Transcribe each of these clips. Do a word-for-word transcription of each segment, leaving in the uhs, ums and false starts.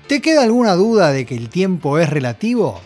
¿Te queda alguna duda de que el tiempo es relativo?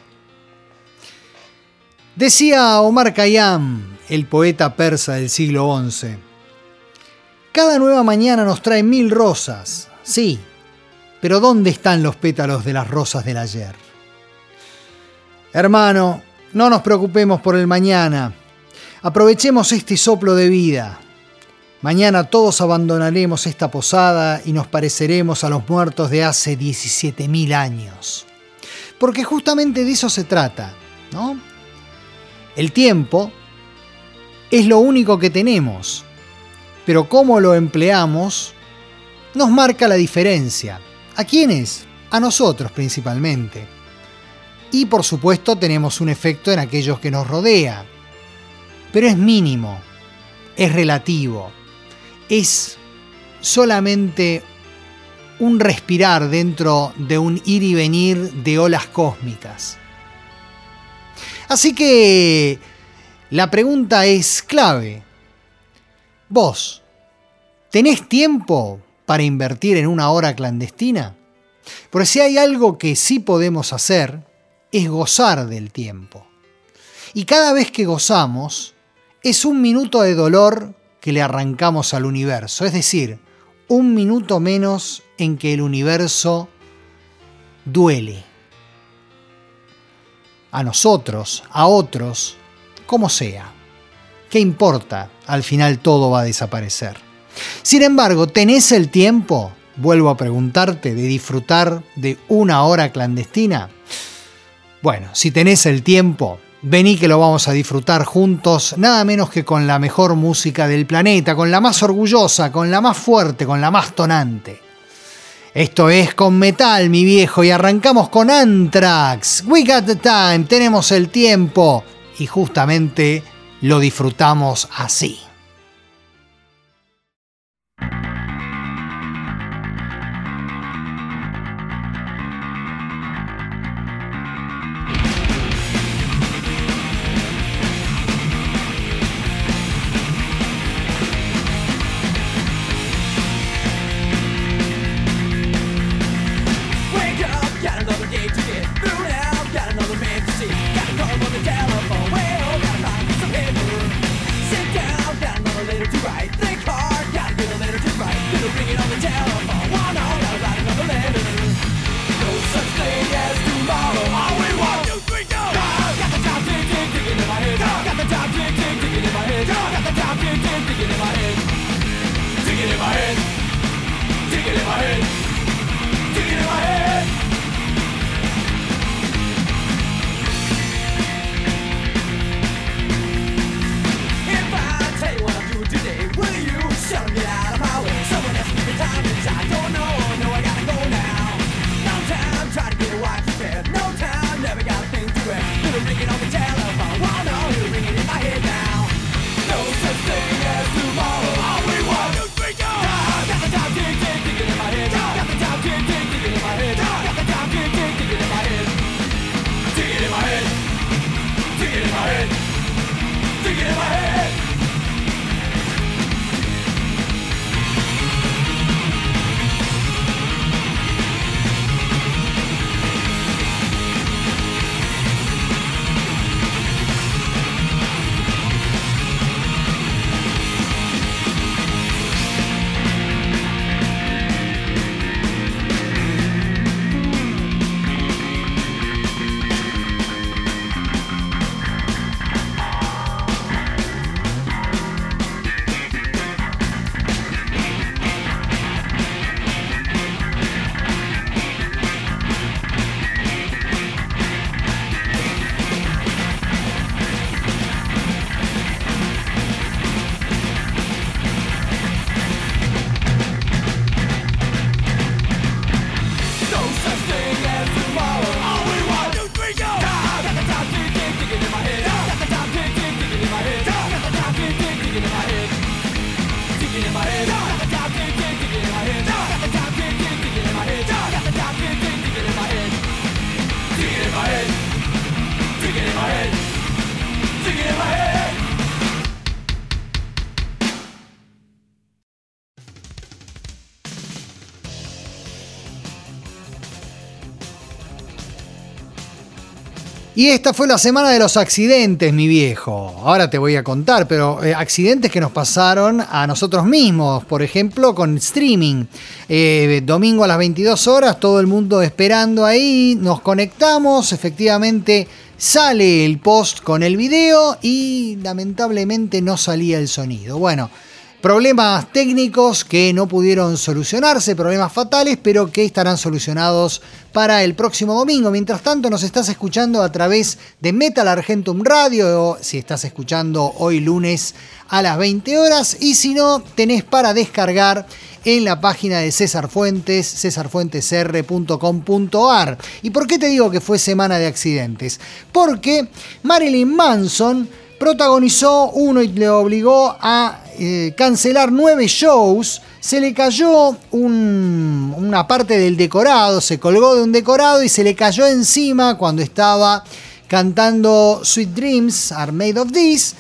Decía Omar Khayyam, el poeta persa del siglo once, cada nueva mañana nos trae mil rosas, sí, pero ¿dónde están los pétalos de las rosas del ayer? Hermano, no nos preocupemos por el mañana, aprovechemos este soplo de vida. Mañana todos abandonaremos esta posada y nos pareceremos a los muertos de hace diecisiete mil años. Porque justamente de eso se trata, ¿no? El tiempo es lo único que tenemos, pero cómo lo empleamos nos marca la diferencia. ¿A quiénes? A nosotros principalmente. Y por supuesto tenemos un efecto en aquellos que nos rodean. Pero es mínimo, es relativo. Es solamente un respirar dentro de un ir y venir de olas cósmicas. Así que la pregunta es clave. ¿Vos tenés tiempo para invertir en una hora clandestina? Porque si hay algo que sí podemos hacer, es gozar del tiempo. Y cada vez que gozamos, es un minuto de dolor que le arrancamos al universo, es decir, un minuto menos en que el universo duele. A nosotros, a otros, como sea. ¿Qué importa? Al final todo va a desaparecer. Sin embargo, ¿tenés el tiempo, vuelvo a preguntarte, de disfrutar de una hora clandestina? Bueno, si tenés el tiempo, vení que lo vamos a disfrutar juntos, nada menos que con la mejor música del planeta, con la más orgullosa, con la más fuerte, con la más tonante. Esto es Con Metal, mi viejo, y arrancamos con Anthrax. We got the time, tenemos el tiempo, y justamente lo disfrutamos así. Down, down. Y esta fue la semana de los accidentes, mi viejo. Ahora te voy a contar, pero eh, accidentes que nos pasaron a nosotros mismos. Por ejemplo, con streaming. Eh, domingo a las veintidós horas, todo el mundo esperando ahí. Nos conectamos, efectivamente sale el post con el video y lamentablemente no salía el sonido. Bueno, problemas técnicos que no pudieron solucionarse, problemas fatales, pero que estarán solucionados para el próximo domingo. Mientras tanto, nos estás escuchando a través de Metal Argentum Radio, o si estás escuchando hoy lunes a las veinte horas, y si no, tenés para descargar en la página de César Fuentes, cesar fuentes r punto com punto a r. ¿Y por qué te digo que fue semana de accidentes? Porque Marilyn Manson protagonizó uno y le obligó a eh, cancelar nueve shows. Se le cayó un, una parte del decorado, se colgó de un decorado y se le cayó encima cuando estaba cantando Sweet Dreams Are Made of This.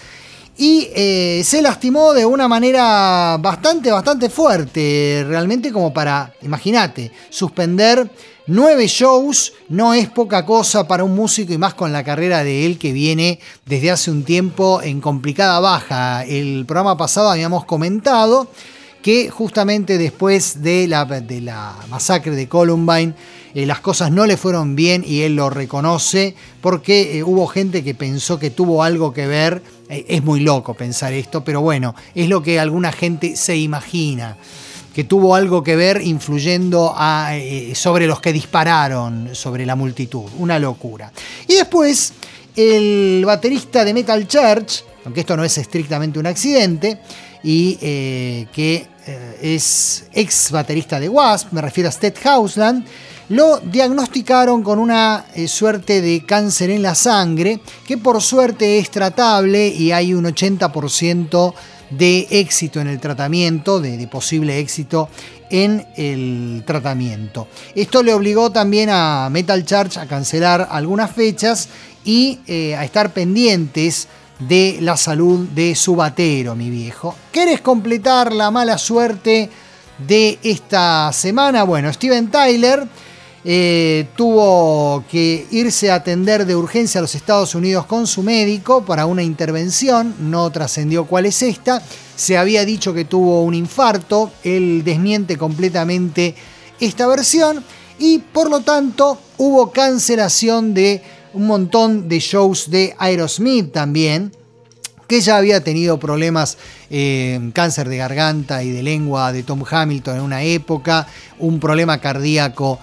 Y eh, se lastimó de una manera bastante, bastante fuerte. Realmente como para, imagínate, suspender nueve shows no es poca cosa para un músico, y más con la carrera de él que viene desde hace un tiempo en complicada baja. El programa pasado habíamos comentado que justamente después de la, de la masacre de Columbine, eh, las cosas no le fueron bien, y él lo reconoce, porque eh, hubo gente que pensó que tuvo algo que ver. Eh, es muy loco pensar esto, pero bueno, es lo que alguna gente se imagina, que tuvo algo que ver influyendo a, eh, sobre los que dispararon sobre la multitud. Una locura. Y después, el baterista de Metal Church, aunque esto no es estrictamente un accidente, y eh, que eh, es ex baterista de Wasp, me refiero a Sted Hausland, lo diagnosticaron con una eh, suerte de cáncer en la sangre, que por suerte es tratable y hay un ochenta por ciento de éxito en el tratamiento, de, de posible éxito en el tratamiento. Esto le obligó también a Metal Church a cancelar algunas fechas y eh, a estar pendientes de la salud de su batero, mi viejo. ¿Querés completar la mala suerte de esta semana? Bueno, Steven Tyler eh, tuvo que irse a atender de urgencia a los Estados Unidos con su médico para una intervención. No trascendió cuál es esta. Se había dicho que tuvo un infarto. Él desmiente completamente esta versión y por lo tanto hubo cancelación de un montón de shows de Aerosmith también, que ya había tenido problemas, eh, cáncer de garganta y de lengua de Tom Hamilton en una época, un problema cardíaco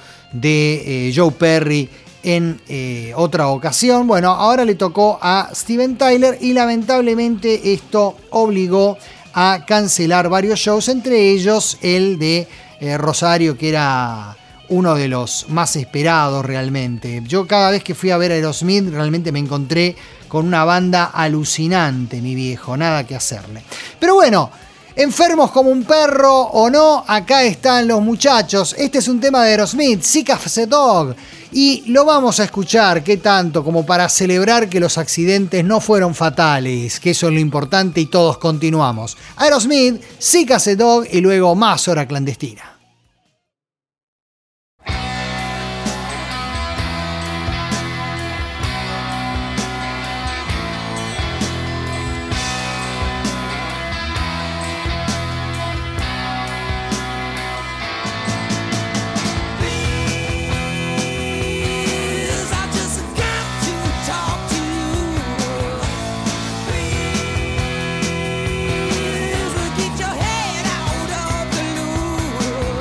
de eh, Joe Perry en eh, otra ocasión. Bueno, ahora le tocó a Steven Tyler y lamentablemente esto obligó a cancelar varios shows, entre ellos el de eh, Rosario, que era uno de los más esperados realmente. Yo cada vez que fui a ver a Aerosmith realmente me encontré con una banda alucinante, mi viejo, nada que hacerle. Pero bueno, enfermos como un perro o no, acá están los muchachos. Este es un tema de Aerosmith, Sick as a Dog, y lo vamos a escuchar, qué tanto, como para celebrar que los accidentes no fueron fatales, que eso es lo importante, y todos continuamos. Aerosmith, Sick as a Dog, y luego más Hora Clandestina. Get your head out of the loop.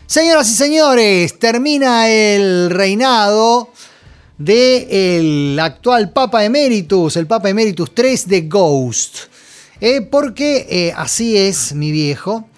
Señoras y señores, termina el reinado del actual Papa Emeritus, el Papa Emeritus tres de Ghost. Eh, porque eh, así es, mi viejo.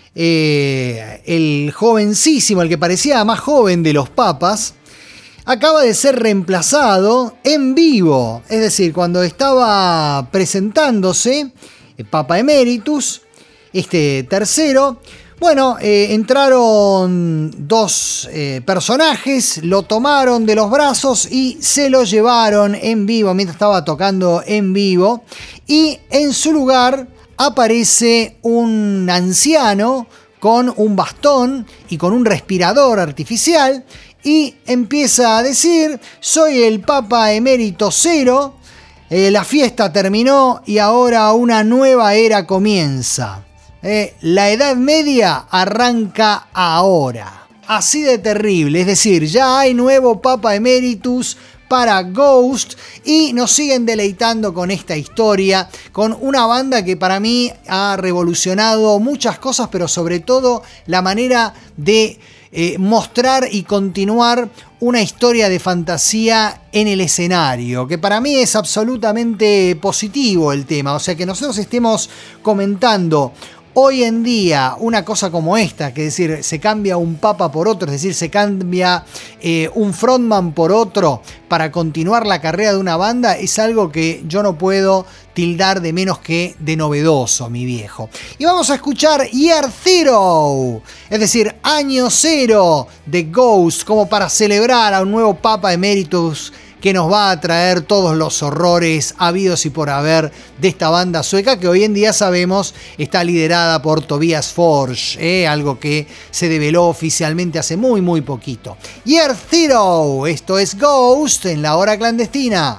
Eh, el jovencísimo, el que parecía más joven de los papas, acaba de ser reemplazado en vivo. Es decir, cuando estaba presentándose el Papa Emeritus, este tercero, bueno, eh, entraron dos eh, personajes, lo tomaron de los brazos y se lo llevaron en vivo mientras estaba tocando en vivo. Y en su lugar aparece un anciano con un bastón y con un respirador artificial y empieza a decir: soy el Papa Emérito Cero, eh, la fiesta terminó y ahora una nueva era comienza. Eh, la Edad Media arranca ahora. Así de terrible, es decir, ya hay nuevo Papa Emeritus para Ghost y nos siguen deleitando con esta historia, con una banda que para mí ha revolucionado muchas cosas, pero sobre todo la manera de eh, mostrar y continuar una historia de fantasía en el escenario, que para mí es absolutamente positivo el tema. O sea, que nosotros estemos comentando hoy en día una cosa como esta, que es decir, se cambia un papa por otro, es decir, se cambia eh, un frontman por otro para continuar la carrera de una banda, es algo que yo no puedo tildar de menos que de novedoso, mi viejo. Y vamos a escuchar Year Zero, es decir, año cero de Ghost, como para celebrar a un nuevo Papa Emeritus que nos va a traer todos los horrores habidos y por haber de esta banda sueca, que hoy en día sabemos está liderada por Tobias Forge, ¿eh? Algo que se develó oficialmente hace muy muy poquito. Year Zero, esto es Ghost en la hora clandestina.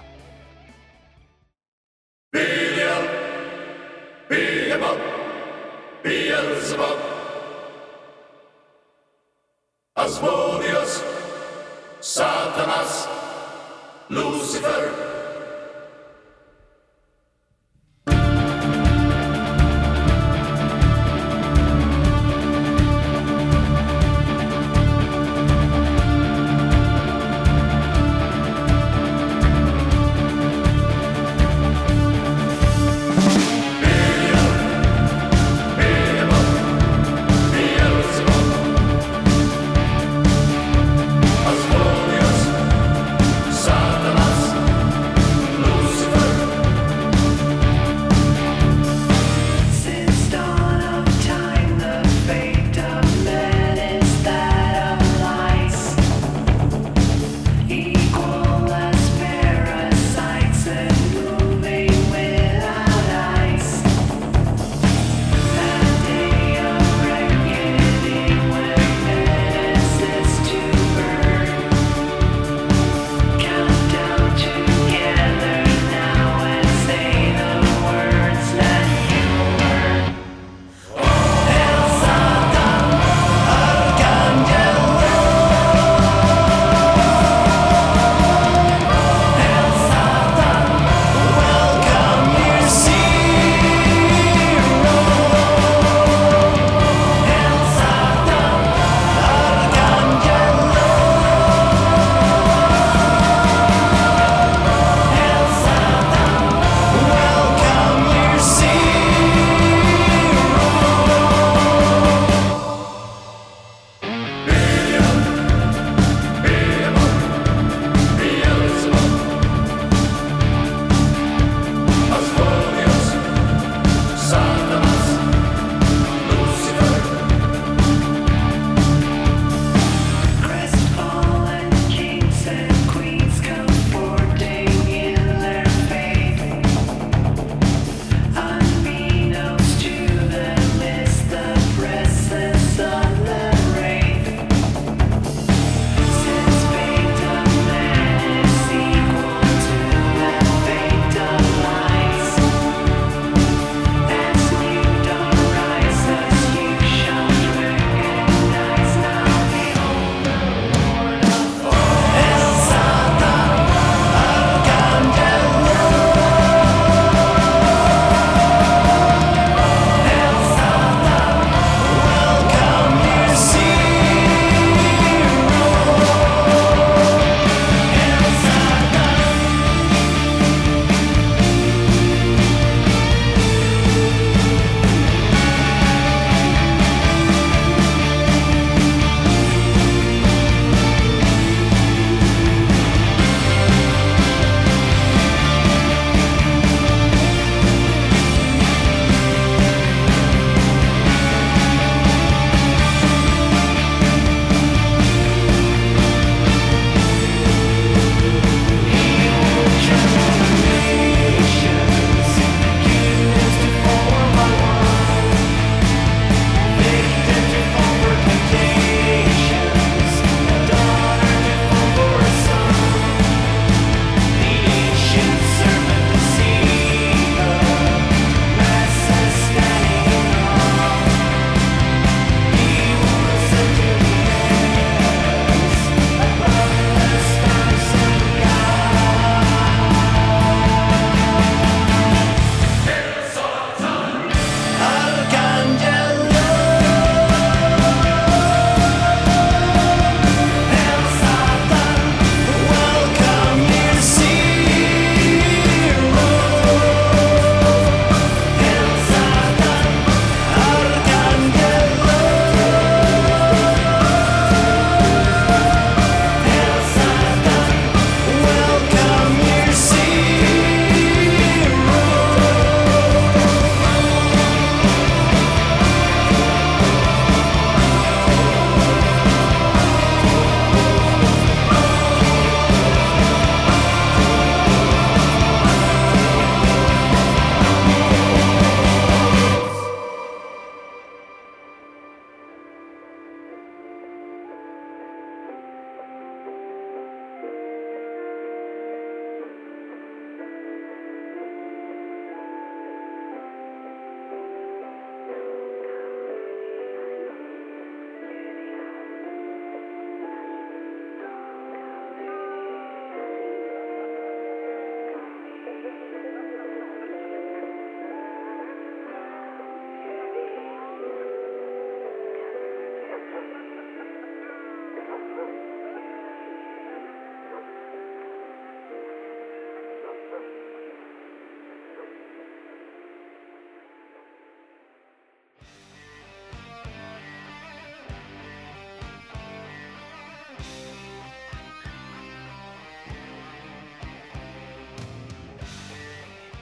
Asmodeus, Satanas, Lucifer.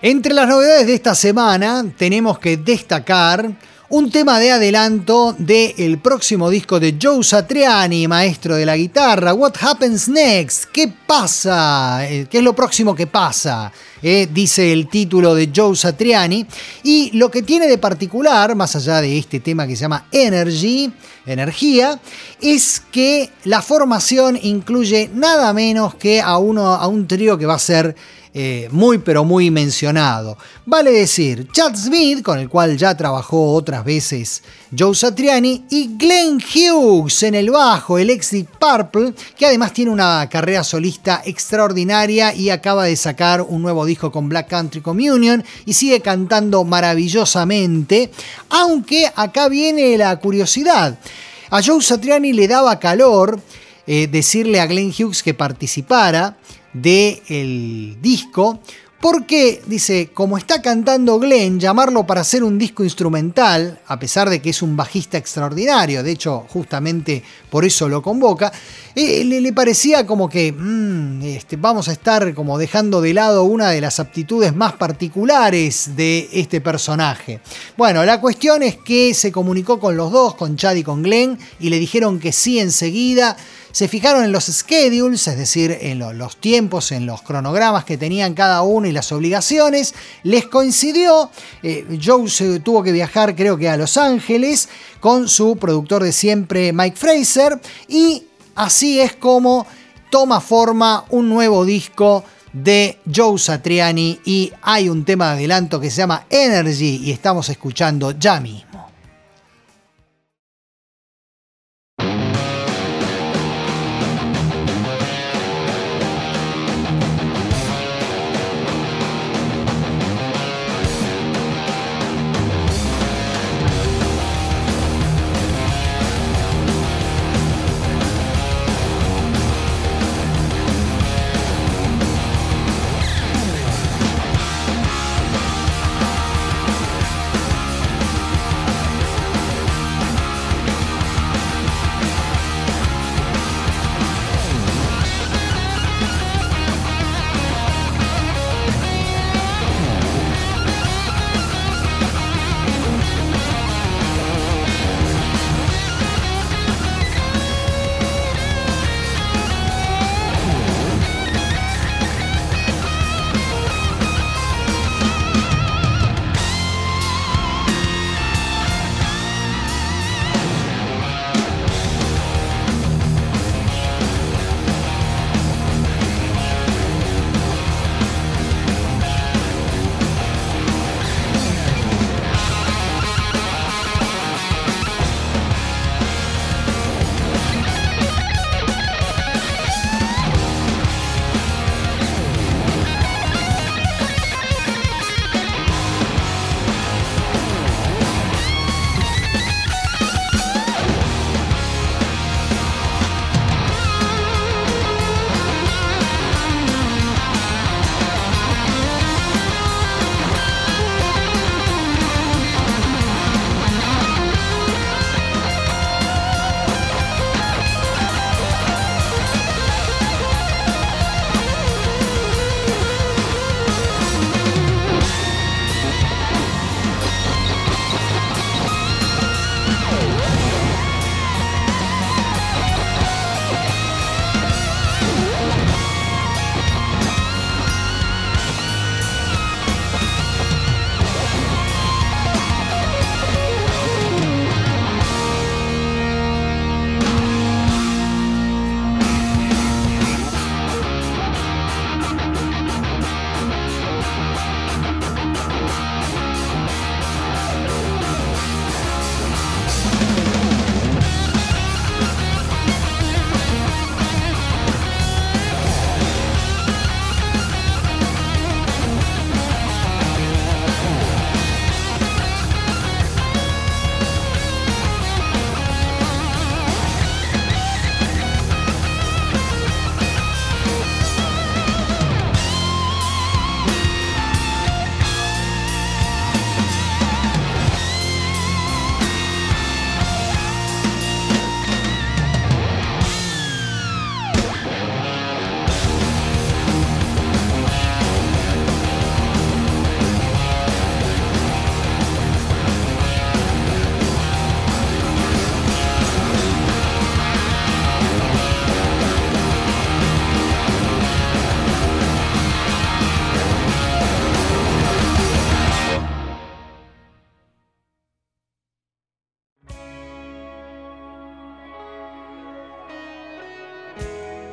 Entre las novedades de esta semana tenemos que destacar un tema de adelanto del próximo disco de Joe Satriani, maestro de la guitarra. What Happens Next? ¿Qué pasa? ¿Qué es lo próximo que pasa? Eh, dice el título de Joe Satriani. Y lo que tiene de particular, más allá de este tema que se llama Energy, energía, es que la formación incluye nada menos que a, uno, a un trío que va a ser Eh, muy pero muy mencionado. Vale decir, Chad Smith, con el cual ya trabajó otras veces Joe Satriani, y Glenn Hughes en el bajo, el ex Deep Purple, que además tiene una carrera solista extraordinaria y acaba de sacar un nuevo disco con Black Country Communion y sigue cantando maravillosamente, aunque acá viene la curiosidad. A Joe Satriani le daba calor eh, decirle a Glenn Hughes que participara del disco, porque dice, como está cantando Glenn, llamarlo para hacer un disco instrumental, a pesar de que es un bajista extraordinario, de hecho justamente por eso lo convoca, eh, le, le parecía como que mmm, este, vamos a estar como dejando de lado una de las aptitudes más particulares de este personaje. Bueno, la cuestión es que se comunicó con los dos, con Chad y con Glenn, y le dijeron que sí enseguida. Se fijaron en los schedules, es decir, en lo, los tiempos, en los cronogramas que tenían cada uno y las obligaciones. Les coincidió, eh, Joe se tuvo que viajar creo que a Los Ángeles con su productor de siempre Mike Fraser, y así es como toma forma un nuevo disco de Joe Satriani, y hay un tema de adelanto que se llama Energy y estamos escuchando ya mismo.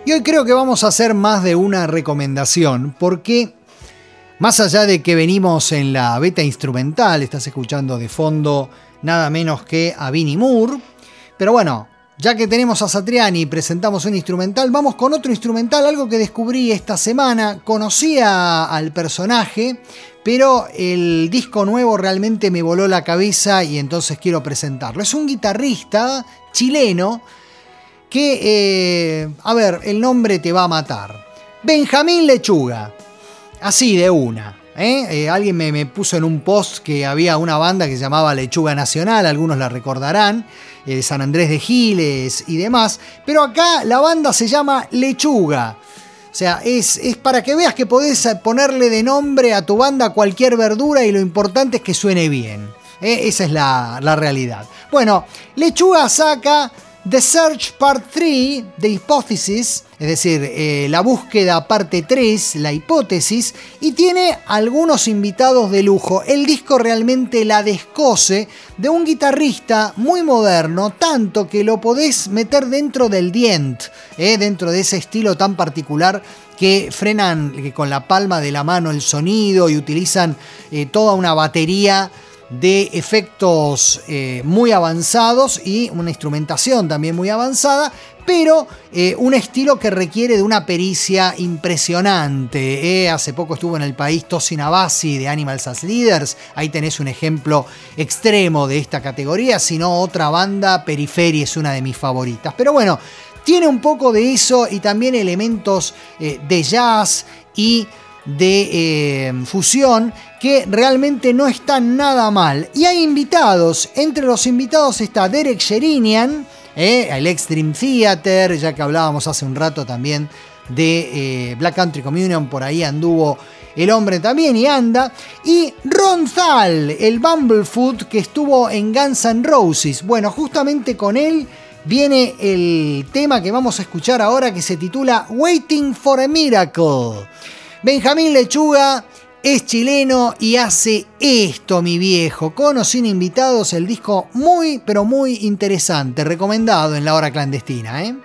Y hoy creo que vamos a hacer más de una recomendación, porque más allá de que venimos en la beta instrumental, estás escuchando de fondo nada menos que a Vinnie Moore, pero bueno, ya que tenemos a Satriani y presentamos un instrumental, vamos con otro instrumental, algo que descubrí esta semana. Conocía al personaje, pero el disco nuevo realmente me voló la cabeza y entonces quiero presentarlo. Es un guitarrista chileno que, eh, a ver, el nombre te va a matar. Benjamín Lechuga, así de una. ¿eh? Eh, alguien me, me puso en un post que había una banda que se llamaba Lechuga Nacional, algunos la recordarán, eh, San Andrés de Giles y demás, pero acá la banda se llama Lechuga. O sea, es, es para que veas que podés ponerle de nombre a tu banda cualquier verdura y lo importante es que suene bien. ¿eh? Esa es la, la realidad. Bueno, Lechuga saca The Search Part tres, The Hypothesis, es decir, eh, la búsqueda parte tres, la hipótesis, y tiene algunos invitados de lujo. El disco realmente la descose de un guitarrista muy moderno, tanto que lo podés meter dentro del dient, eh, dentro de ese estilo tan particular que frenan que con la palma de la mano el sonido y utilizan eh, toda una batería de efectos eh, muy avanzados y una instrumentación también muy avanzada, pero eh, un estilo que requiere de una pericia impresionante. Eh. Hace poco estuvo en el país Tosin Abasi de Animals as Leaders, ahí tenés un ejemplo extremo de esta categoría, si no otra banda, Periphery es una de mis favoritas. Pero bueno, tiene un poco de eso y también elementos eh, de jazz y de eh, fusión que realmente no están nada mal. Y hay invitados, entre los invitados está Derek Sherinian, eh, el ex Dream Theater, ya que hablábamos hace un rato también de eh, Black Country Communion, por ahí anduvo el hombre también y anda, y Ron Thal, el Bumblefoot que estuvo en Guns N' Roses. Bueno, justamente con él viene el tema que vamos a escuchar ahora, que se titula Waiting for a Miracle. Benjamín Lechuga es chileno y hace esto, mi viejo, con o sin invitados, el disco muy, pero muy interesante, recomendado en la hora clandestina, ¿eh?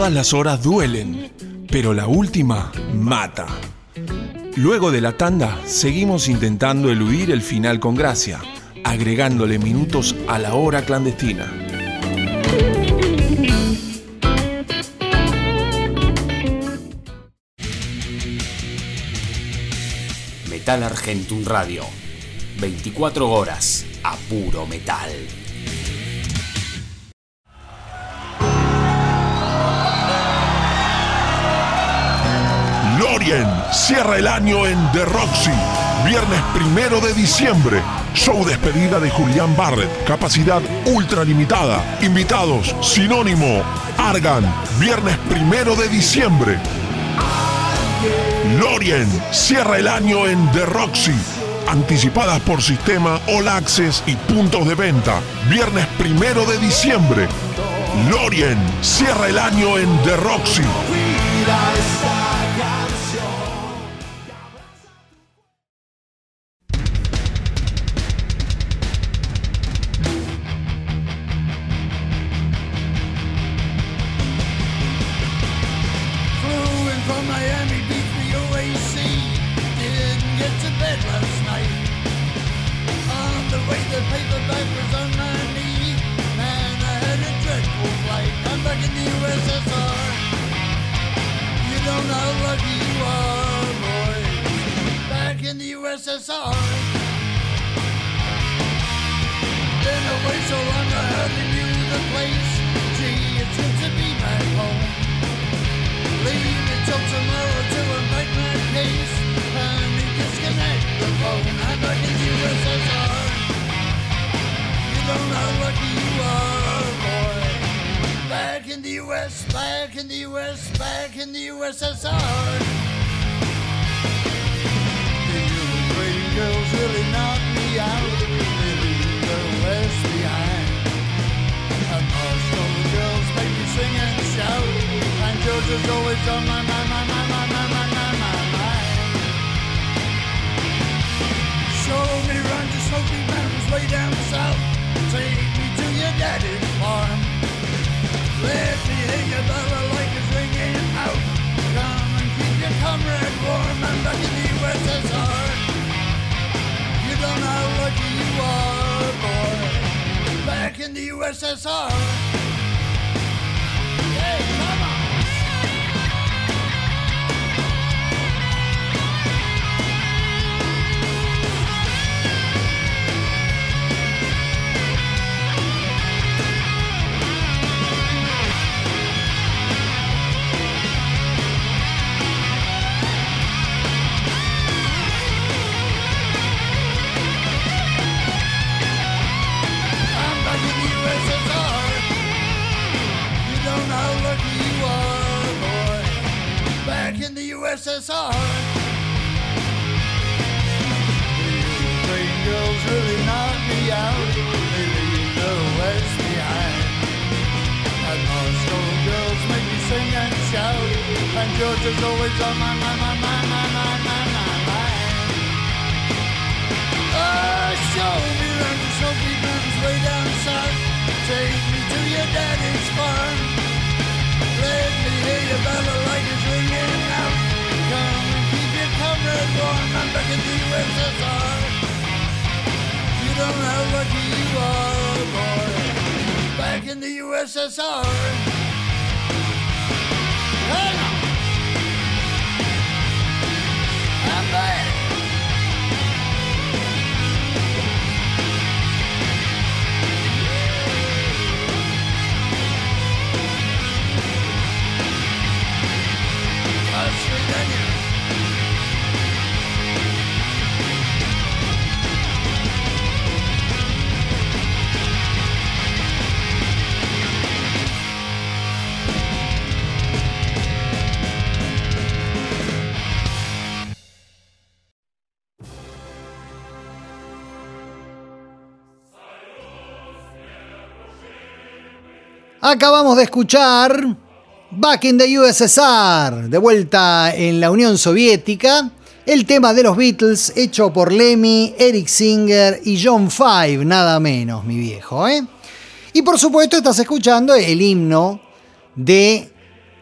Todas las horas duelen, pero la última mata. Luego de la tanda, seguimos intentando eludir el final con gracia, agregándole minutos a la hora clandestina. Metal Argentum Radio. veinticuatro horas a puro metal. Lorien cierra el año en The Roxy. Viernes primero de diciembre. Show despedida de Julián Barret. Capacidad ultra limitada. Invitados: Sinónimo, Argan. Viernes primero de diciembre. Lorien cierra el año en The Roxy. Anticipadas por sistema All Access y puntos de venta. Viernes primero de diciembre. Lorien cierra el año en The Roxy. Acabamos de escuchar Back in the U S S R, de vuelta en la Unión Soviética, el tema de los Beatles hecho por Lemmy, Eric Singer y John Five, nada menos, mi viejo, ¿eh? Y por supuesto estás escuchando el himno de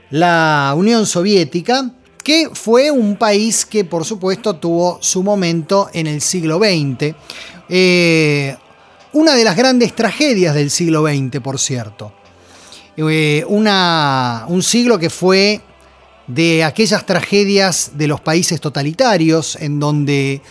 la Unión Soviética, que fue un país que por supuesto tuvo su momento en el siglo veinte. Eh, una de las grandes tragedias del siglo veinte, por cierto. Eh, una, un siglo que fue de aquellas tragedias de los países totalitarios, en donde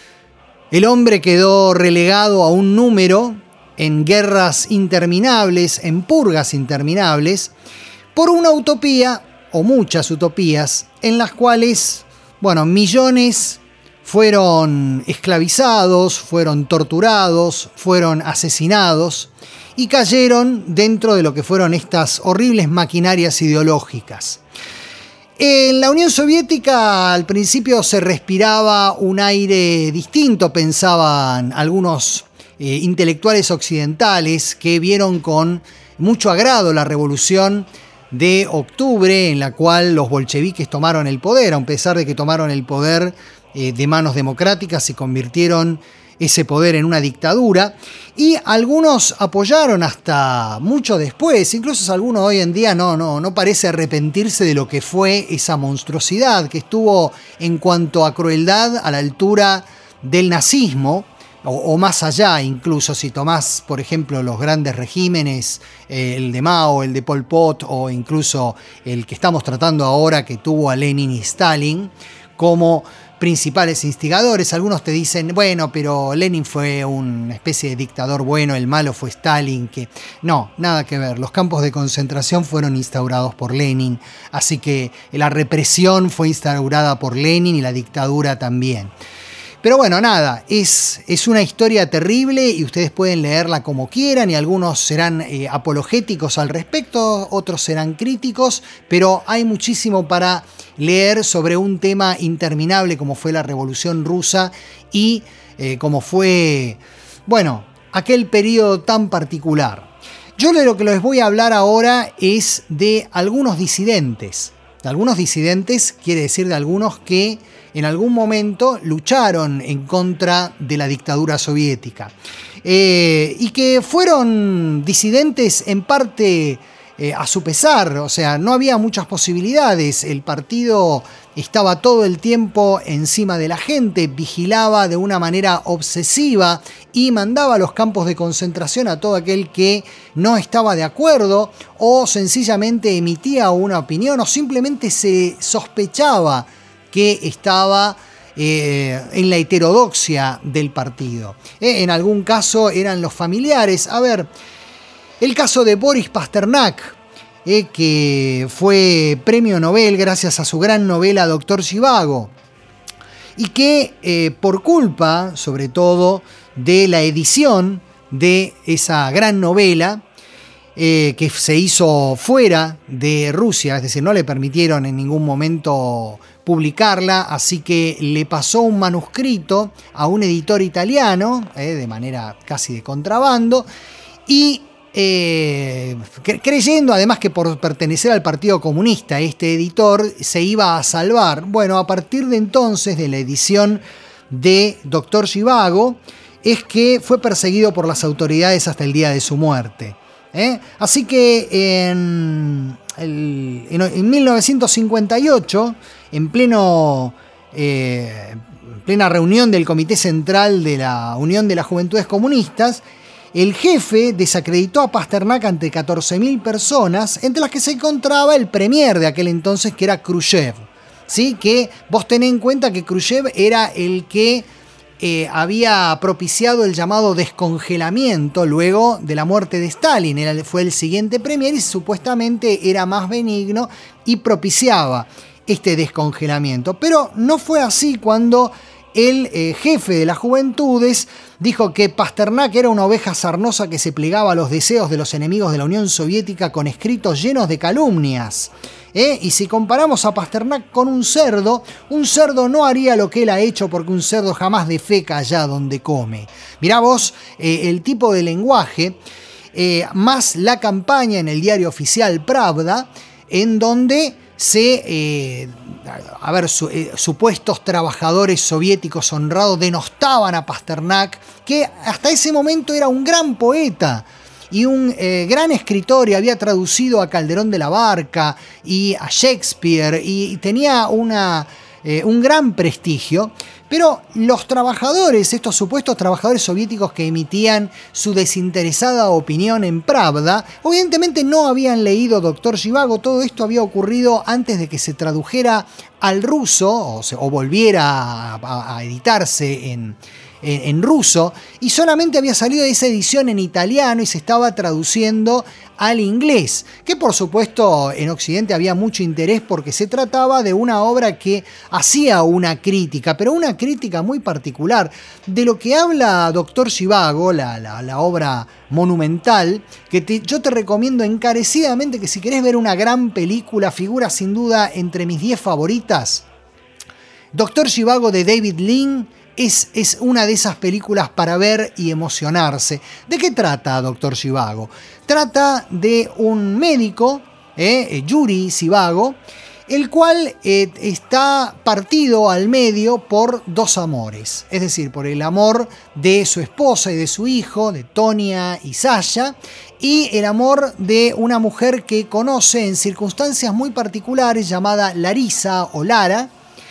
el hombre quedó relegado a un número en guerras interminables, en purgas interminables, por una utopía, o muchas utopías, en las cuales, bueno, millones fueron esclavizados, fueron torturados, fueron asesinados y cayeron dentro de lo que fueron estas horribles maquinarias ideológicas. En la Unión Soviética al principio se respiraba un aire distinto, pensaban algunos eh, intelectuales occidentales que vieron con mucho agrado la revolución de octubre, en la cual los bolcheviques tomaron el poder, a pesar de que tomaron el poder eh, de manos democráticas y convirtieron ese poder en una dictadura, y algunos apoyaron hasta mucho después, incluso algunos hoy en día no, no, no parece arrepentirse de lo que fue esa monstruosidad que estuvo en cuanto a crueldad a la altura del nazismo, o, o más allá incluso, si tomás por ejemplo los grandes regímenes, eh, el de Mao, el de Pol Pot, o incluso el que estamos tratando ahora que tuvo a Lenin y Stalin como principales instigadores. Algunos te dicen, bueno, pero Lenin fue una especie de dictador bueno, el malo fue Stalin, que no, nada que ver. Los campos de concentración fueron instaurados por Lenin, así que la represión fue instaurada por Lenin y la dictadura también. Pero bueno, nada, es, es una historia terrible y ustedes pueden leerla como quieran, y algunos serán eh, apologéticos al respecto, otros serán críticos, pero hay muchísimo para leer sobre un tema interminable como fue la Revolución Rusa y eh, como fue, bueno, aquel periodo tan particular. Yo de lo que les voy a hablar ahora es de algunos disidentes. De algunos disidentes quiere decir de algunos que en algún momento lucharon en contra de la dictadura soviética. Eh, y que fueron disidentes en parte eh, a su pesar, o sea, no había muchas posibilidades. El partido estaba todo el tiempo encima de la gente, vigilaba de una manera obsesiva y mandaba a los campos de concentración a todo aquel que no estaba de acuerdo o sencillamente emitía una opinión o simplemente se sospechaba que estaba eh, en la heterodoxia del partido. Eh, en algún caso eran los familiares. A ver, el caso de Boris Pasternak, eh, que fue premio Nobel gracias a su gran novela Doctor Zhivago, y que eh, por culpa, sobre todo, de la edición de esa gran novela, eh, que se hizo fuera de Rusia, es decir, no le permitieron en ningún momento publicarla, así que le pasó un manuscrito a un editor italiano, eh, de manera casi de contrabando, y eh, cre- creyendo además que por pertenecer al Partido Comunista este editor se iba a salvar. Bueno, a partir de entonces, de la edición de Doctor Zhivago, es que fue perseguido por las autoridades hasta el día de su muerte. ¿eh? Así que en, el, en, en mil novecientos cincuenta y ocho, en pleno, eh, plena reunión del Comité Central de la Unión de las Juventudes Comunistas, el jefe desacreditó a Pasternak ante catorce mil personas, entre las que se encontraba el premier de aquel entonces, que era Khrushchev. ¿Sí? Que vos tenés en cuenta que Khrushchev era el que eh, había propiciado el llamado descongelamiento luego de la muerte de Stalin. Era, fue el siguiente premier y supuestamente era más benigno y propiciaba este descongelamiento. Pero no fue así cuando el eh, jefe de las juventudes dijo que Pasternak era una oveja sarnosa que se plegaba a los deseos de los enemigos de la Unión Soviética con escritos llenos de calumnias. ¿Eh? Y si comparamos a Pasternak con un cerdo, un cerdo no haría lo que él ha hecho, porque un cerdo jamás defeca allá donde come. Mirá vos eh, el tipo de lenguaje, eh, más la campaña en el diario oficial Pravda, en donde se, eh, a ver, su, eh, supuestos trabajadores soviéticos honrados denostaban a Pasternak, que hasta ese momento era un gran poeta, y un eh, gran escritor, y había traducido a Calderón de la Barca y a Shakespeare, y, y tenía una, eh, un gran prestigio. Pero los trabajadores, estos supuestos trabajadores soviéticos que emitían su desinteresada opinión en Pravda, evidentemente no habían leído Doctor Zhivago. Todo esto había ocurrido antes de que se tradujera al ruso o, se, o volviera a, a, a editarse en, en, en ruso, y solamente había salido esa edición en italiano y se estaba traduciendo al inglés, que por supuesto en Occidente había mucho interés porque se trataba de una obra que hacía una crítica, pero una crítica muy particular de lo que habla Doctor Zhivago, la, la, la obra monumental, que te, yo te recomiendo encarecidamente que si querés ver una gran película, figura sin duda entre mis diez favoritas. Doctor Zhivago de David Lean Es, es una de esas películas para ver y emocionarse. ¿De qué trata Doctor Zhivago? Trata de un médico, eh, Yuri Zhivago, el cual eh, está partido al medio por dos amores. Es decir, por el amor de su esposa y de su hijo, de Tonia y Sasha, y el amor de una mujer que conoce en circunstancias muy particulares llamada Larisa o Lara,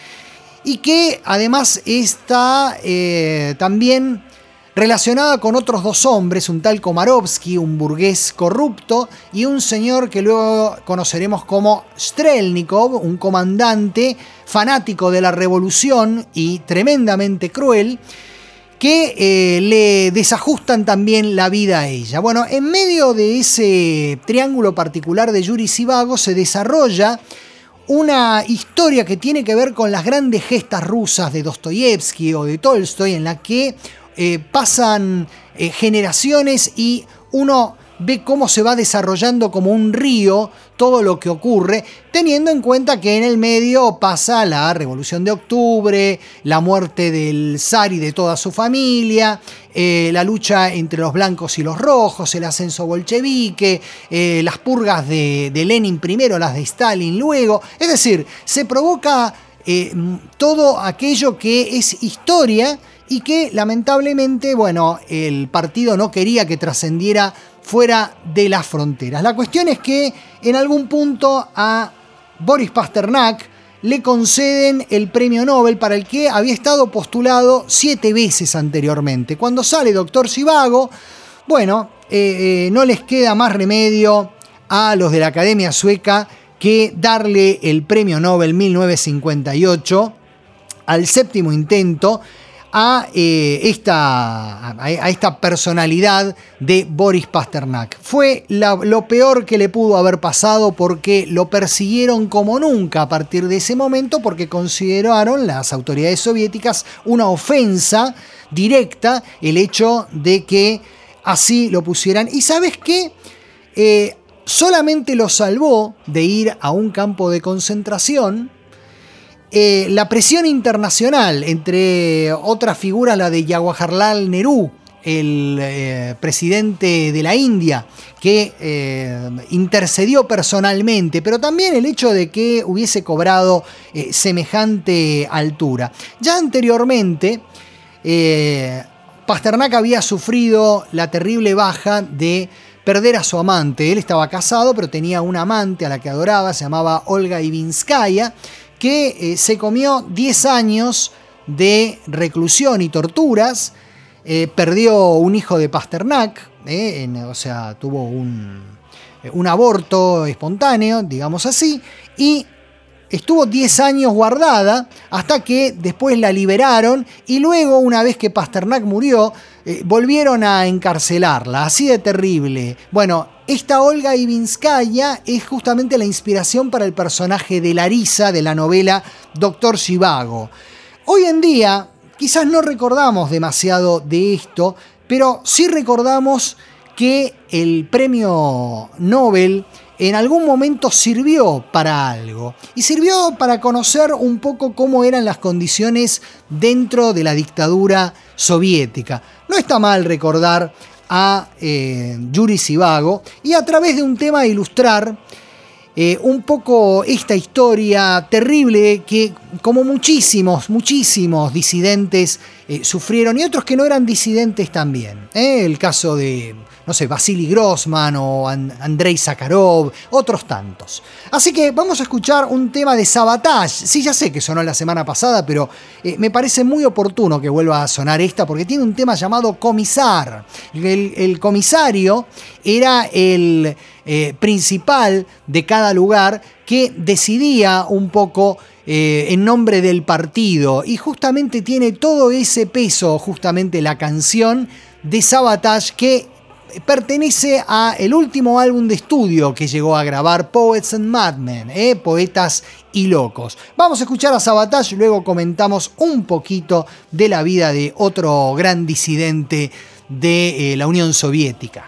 y que además está eh, también relacionada con otros dos hombres, un tal Komarovsky, un burgués corrupto, y un señor que luego conoceremos como Strelnikov, un comandante fanático de la revolución y tremendamente cruel, que eh, le desajustan también la vida a ella. Bueno, en medio de ese triángulo particular de Yuri Zhivago se desarrolla una historia que tiene que ver con las grandes gestas rusas de Dostoyevsky o de Tolstoy, en la que eh, pasan eh, generaciones y uno ve cómo se va desarrollando como un río todo lo que ocurre, teniendo en cuenta que en el medio pasa la Revolución de Octubre, la muerte del zar y de toda su familia, eh, la lucha entre los blancos y los rojos, el ascenso bolchevique, eh, las purgas de, de Lenin primero, las de Stalin luego. Es decir, se provoca eh, todo aquello que es historia y que lamentablemente, bueno, el partido no quería que trascendiera fuera de las fronteras. La cuestión es que en algún punto a Boris Pasternak le conceden el premio Nobel, para el que había estado postulado siete veces anteriormente. Cuando sale Doctor Zhivago, bueno, eh, eh, no les queda más remedio a los de la Academia Sueca que darle el premio Nobel mil novecientos cincuenta y ocho al séptimo intento a, eh, esta, a, a esta personalidad de Boris Pasternak. Fue la, lo peor que le pudo haber pasado, porque lo persiguieron como nunca a partir de ese momento, porque consideraron las autoridades soviéticas una ofensa directa el hecho de que así lo pusieran. ¿Y sabes qué? Eh, solamente lo salvó de ir a un campo de concentración Eh, la presión internacional, entre otras figuras la de Jawaharlal Nehru, el eh, presidente de la India, que eh, intercedió personalmente, pero también el hecho de que hubiese cobrado eh, semejante altura. Ya anteriormente, eh, Pasternak había sufrido la terrible baja de perder a su amante. Él estaba casado, pero tenía una amante a la que adoraba, se llamaba Olga Ivinskaya, que eh, se comió diez años de reclusión y torturas, eh, perdió un hijo de Pasternak, eh, en, o sea, tuvo un, un aborto espontáneo, digamos así, y estuvo diez años guardada hasta que después la liberaron, y luego, una vez que Pasternak murió, eh, volvieron a encarcelarla, así de terrible. Bueno, esta Olga Ivinskaya es justamente la inspiración para el personaje de Larisa de la novela Doctor Zhivago. Hoy en día quizás no recordamos demasiado de esto, pero sí recordamos que el premio Nobel en algún momento sirvió para algo, y sirvió para conocer un poco cómo eran las condiciones dentro de la dictadura soviética. No está mal recordar a eh, Yuri Zhivago y a través de un tema ilustrar eh, un poco esta historia terrible que, como muchísimos, muchísimos disidentes eh, sufrieron, y otros que no eran disidentes también. ¿eh? El caso de no sé, Vasily Grossman o And- Andrei Sakharov, otros tantos. Así que vamos a escuchar un tema de Sabotage. Sí, ya sé que sonó la semana pasada, pero eh, me parece muy oportuno que vuelva a sonar esta, porque tiene un tema llamado Comisar. El, el comisario era el eh, principal de cada lugar que decidía un poco eh, en nombre del partido, y justamente tiene todo ese peso, justamente la canción de Sabotage, que pertenece a el último álbum de estudio que llegó a grabar, Poets and Madmen, ¿eh? Poetas y locos. Vamos a escuchar a Sabotage, luego comentamos un poquito de la vida de otro gran disidente de eh, la Unión Soviética.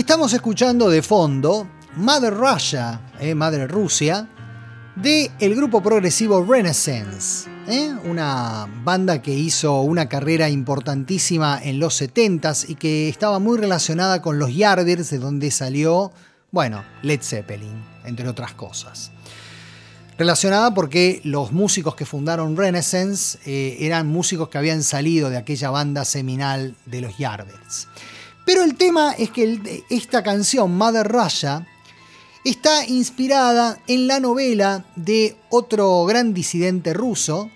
Estamos escuchando de fondo Mother Russia, eh, Madre Rusia, de el grupo progresivo Renaissance, ¿eh? Una banda que hizo una carrera importantísima en los setentas y que estaba muy relacionada con los Yardbirds, de donde salió, bueno, Led Zeppelin, entre otras cosas. Relacionada porque los músicos que fundaron Renaissance eh, eran músicos que habían salido de aquella banda seminal de los Yardbirds. Pero el tema es que el, esta canción, Mother Russia, está inspirada en la novela de otro gran disidente ruso,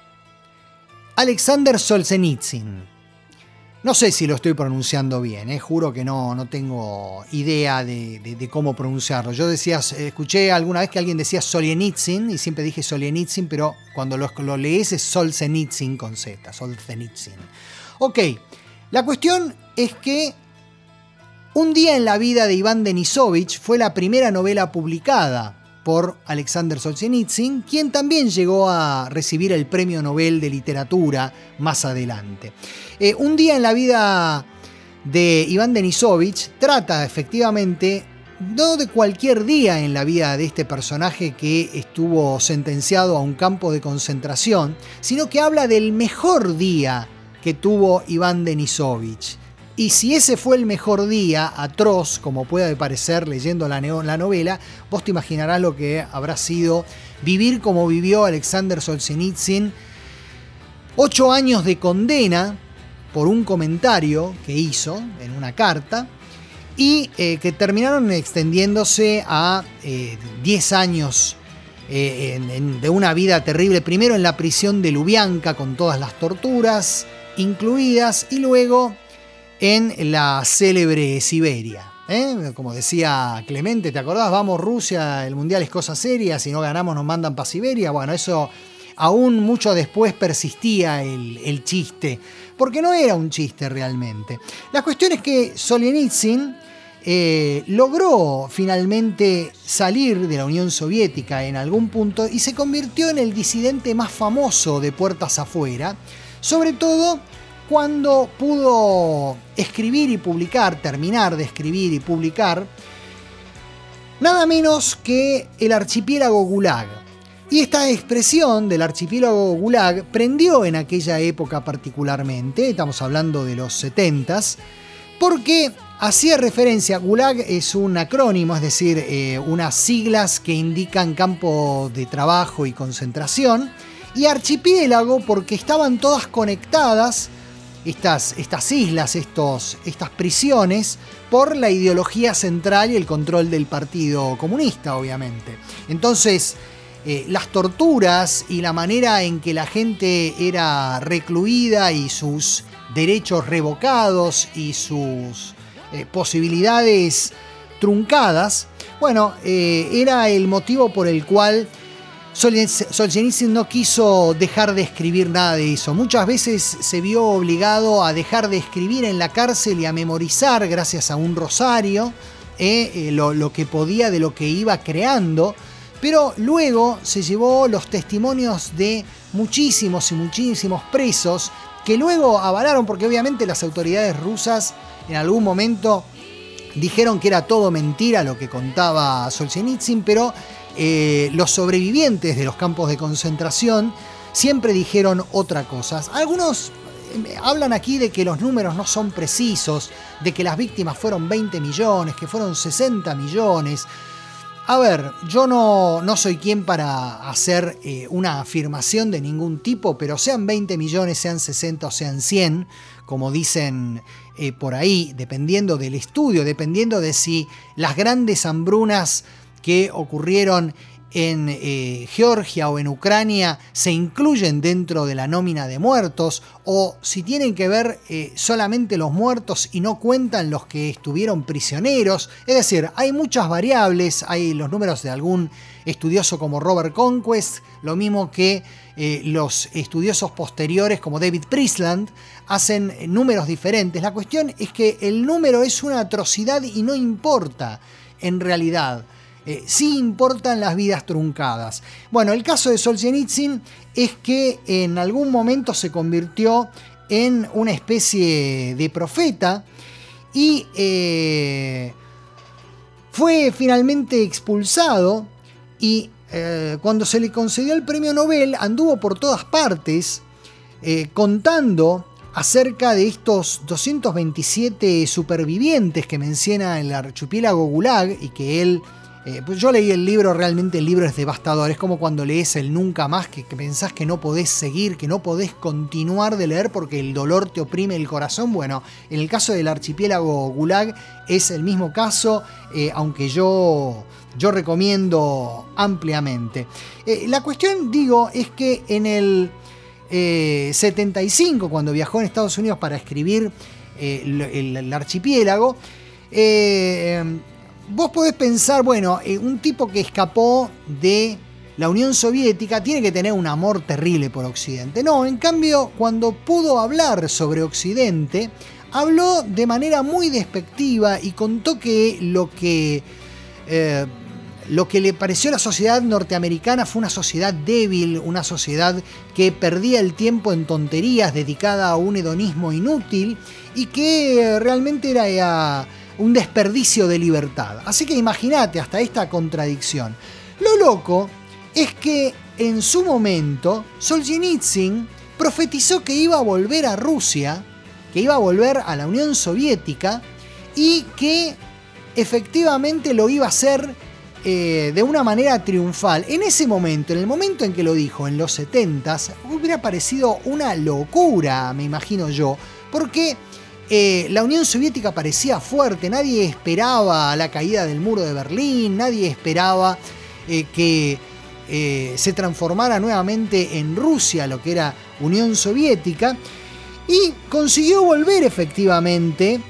Alexander Solzhenitsyn. No sé si lo estoy pronunciando bien, eh, juro que no, no tengo idea de, de, de cómo pronunciarlo. Yo decía, escuché alguna vez que alguien decía Solzhenitsyn y siempre dije Solzhenitsyn, pero cuando lo, lo lees es Solzhenitsyn con Z, Solzhenitsyn. Ok, la cuestión es que Un día en la vida de Iván Denisovich fue la primera novela publicada por Alexander Solzhenitsyn, quien también llegó a recibir el Premio Nobel de Literatura más adelante. Eh, Un día en la vida de Iván Denisovich trata efectivamente no de cualquier día en la vida de este personaje que estuvo sentenciado a un campo de concentración, sino que habla del mejor día que tuvo Iván Denisovich. Y si ese fue el mejor día, atroz, como puede parecer leyendo la, la novela, vos te imaginarás lo que habrá sido vivir como vivió Alexander Solzhenitsyn. Ocho años de condena por un comentario que hizo en una carta y eh, que terminaron extendiéndose a eh, diez años eh, en, en, de una vida terrible. Primero en la prisión de Lubyanka con todas las torturas incluidas y luego en la célebre Siberia. ¿eh? Como decía Clemente, ¿te acordás? Vamos Rusia, el mundial es cosa seria, si no ganamos nos mandan para Siberia. Bueno, eso aún mucho después persistía el, el chiste, porque no era un chiste realmente. La cuestión es que Solzhenitsyn eh, logró finalmente salir de la Unión Soviética en algún punto y se convirtió en el disidente más famoso de puertas afuera, sobre todo cuando pudo escribir y publicar, terminar de escribir y publicar, nada menos que el archipiélago Gulag. Y esta expresión del archipiélago Gulag prendió en aquella época particularmente, estamos hablando de los setentas, porque hacía referencia, Gulag es un acrónimo, es decir, eh, unas siglas que indican campo de trabajo y concentración, y archipiélago porque estaban todas conectadas, Estas, estas islas, estos, estas prisiones, por la ideología central y el control del Partido Comunista, obviamente. Entonces, eh, las torturas y la manera en que la gente era recluida y sus derechos revocados y sus eh, posibilidades truncadas, bueno, eh, era el motivo por el cual Solzhenitsyn no quiso dejar de escribir nada de eso. Muchas veces se vio obligado a dejar de escribir en la cárcel y a memorizar, gracias a un rosario, eh, eh, lo, lo que podía de lo que iba creando. Pero luego se llevó los testimonios de muchísimos y muchísimos presos que luego avalaron, porque obviamente las autoridades rusas en algún momento dijeron que era todo mentira lo que contaba Solzhenitsyn, pero Eh, los sobrevivientes de los campos de concentración siempre dijeron otra cosa. Algunos eh, hablan aquí de que los números no son precisos, de que las víctimas fueron veinte millones, que fueron sesenta millones. A ver, yo no, no soy quien para hacer eh, una afirmación de ningún tipo, pero sean veinte millones, sean sesenta o sean cien, como dicen eh, por ahí, dependiendo del estudio, dependiendo de si las grandes hambrunas que ocurrieron en eh, Georgia o en Ucrania se incluyen dentro de la nómina de muertos, o si tienen que ver eh, solamente los muertos y no cuentan los que estuvieron prisioneros. Es decir, hay muchas variables, hay los números de algún estudioso como Robert Conquest, lo mismo que eh, los estudiosos posteriores como David Priestland hacen números diferentes. La cuestión es que el número es una atrocidad y no importa en realidad. Eh, sí importan las vidas truncadas. Bueno, el caso de Solzhenitsyn es que en algún momento se convirtió en una especie de profeta y eh, fue finalmente expulsado y eh, cuando se le concedió el premio Nobel anduvo por todas partes eh, contando acerca de estos doscientos veintisiete supervivientes que menciona el archipiélago Gulag y que él... Eh, pues yo leí el libro, realmente el libro es devastador, es como cuando lees el Nunca Más, que, que pensás que no podés seguir, que no podés continuar de leer porque el dolor te oprime el corazón. Bueno, en el caso del archipiélago Gulag es el mismo caso, eh, aunque yo, yo recomiendo ampliamente. Eh, la cuestión, digo, es que en el eh, setenta y cinco, cuando viajó en Estados Unidos para escribir eh, el, el, el archipiélago, eh, vos podés pensar, bueno, eh, un tipo que escapó de la Unión Soviética tiene que tener un amor terrible por Occidente. No, en cambio, cuando pudo hablar sobre Occidente, habló de manera muy despectiva y contó que lo que, eh, lo que le pareció a la sociedad norteamericana fue una sociedad débil, una sociedad que perdía el tiempo en tonterías, dedicada a un hedonismo inútil y que realmente era... un desperdicio de libertad. Así que imagínate hasta esta contradicción. Lo loco es que en su momento Solzhenitsyn profetizó que iba a volver a Rusia, que iba a volver a la Unión Soviética y que efectivamente lo iba a hacer eh, de una manera triunfal. En ese momento, en el momento en que lo dijo, en los setentas, hubiera parecido una locura, me imagino yo, porque Eh, la Unión Soviética parecía fuerte, nadie esperaba la caída del muro de Berlín, nadie esperaba eh, que eh, se transformara nuevamente en Rusia, lo que era Unión Soviética, y consiguió volver efectivamente,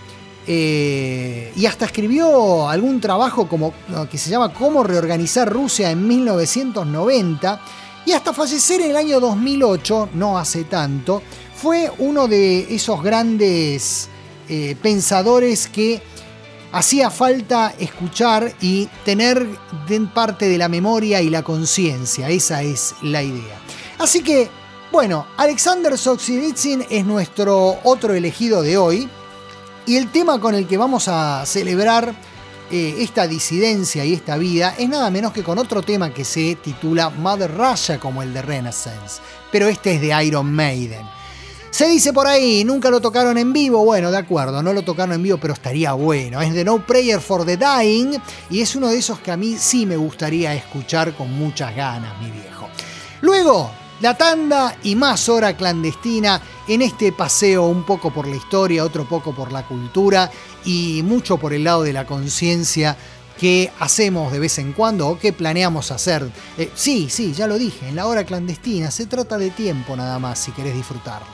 eh, y hasta escribió algún trabajo como, que se llama Cómo reorganizar Rusia en mil novecientos noventa, y hasta fallecer en el año dos mil ocho, no hace tanto. Fue uno de esos grandes eh, pensadores que hacía falta escuchar y tener de parte de la memoria y la conciencia. Esa es la idea. Así que, bueno, Alexander Solzhenitsyn es nuestro otro elegido de hoy. Y el tema con el que vamos a celebrar eh, esta disidencia y esta vida es nada menos que con otro tema que se titula Mother Russia, como el de Renaissance. Pero este es de Iron Maiden. Se dice por ahí, nunca lo tocaron en vivo. Bueno, de acuerdo, no lo tocaron en vivo, pero estaría bueno. Es de No Prayer for the Dying y es uno de esos que a mí sí me gustaría escuchar con muchas ganas, mi viejo. Luego, la tanda y más hora clandestina en este paseo un poco por la historia, otro poco por la cultura y mucho por el lado de la conciencia que hacemos de vez en cuando o que planeamos hacer. Eh, sí, sí, ya lo dije, en la hora clandestina se trata de tiempo nada más si querés disfrutarlo.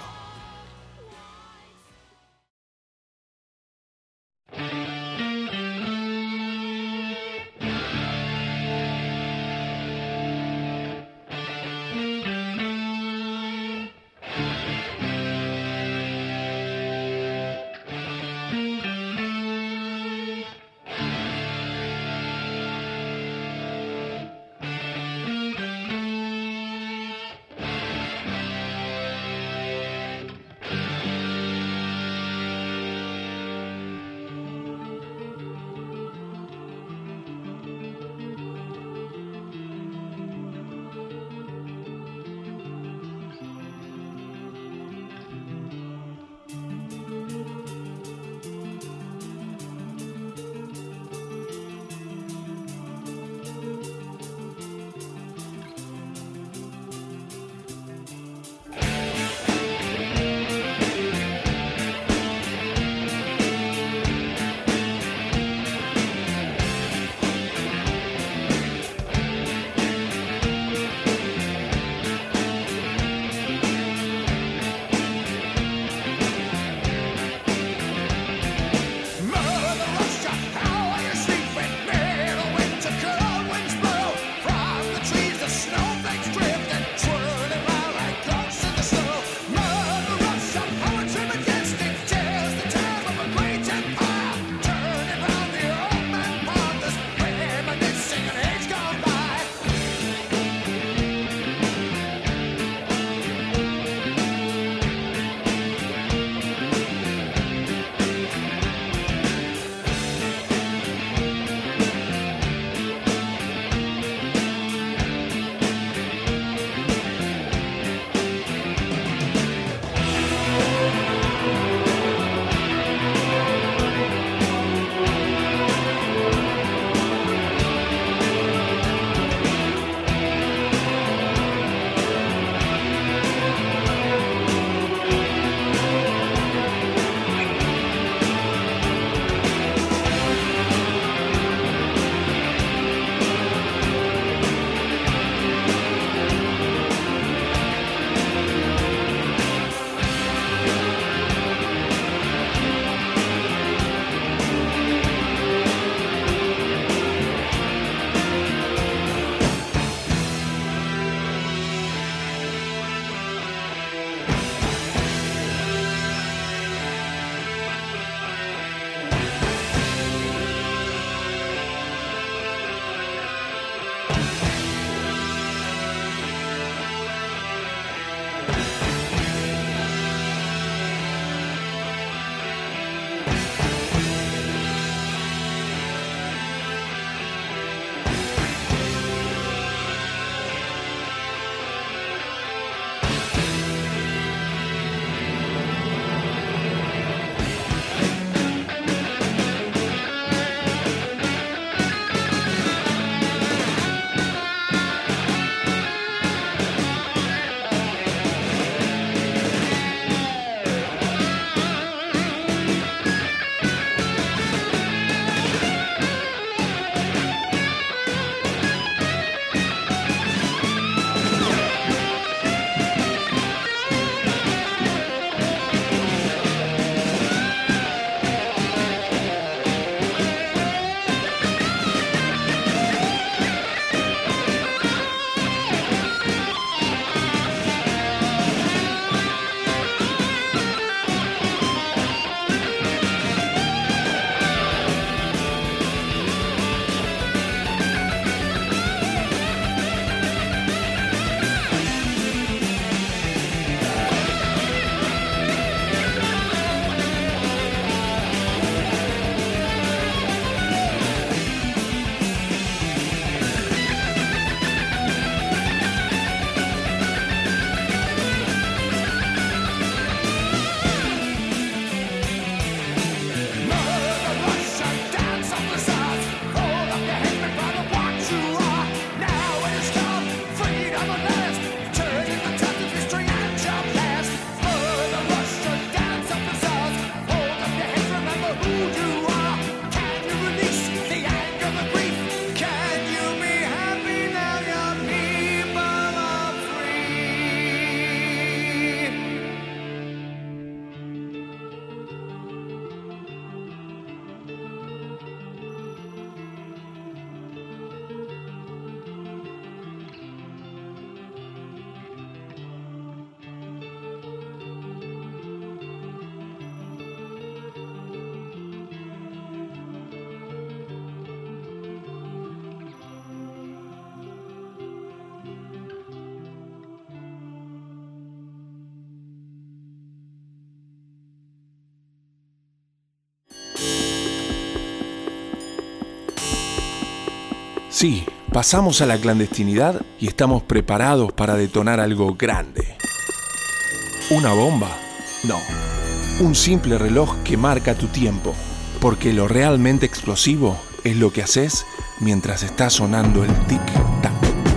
Sí, pasamos a la clandestinidad y estamos preparados para detonar algo grande. ¿Una bomba? No. Un simple reloj que marca tu tiempo. Porque lo realmente explosivo es lo que haces mientras está sonando el tic-tac.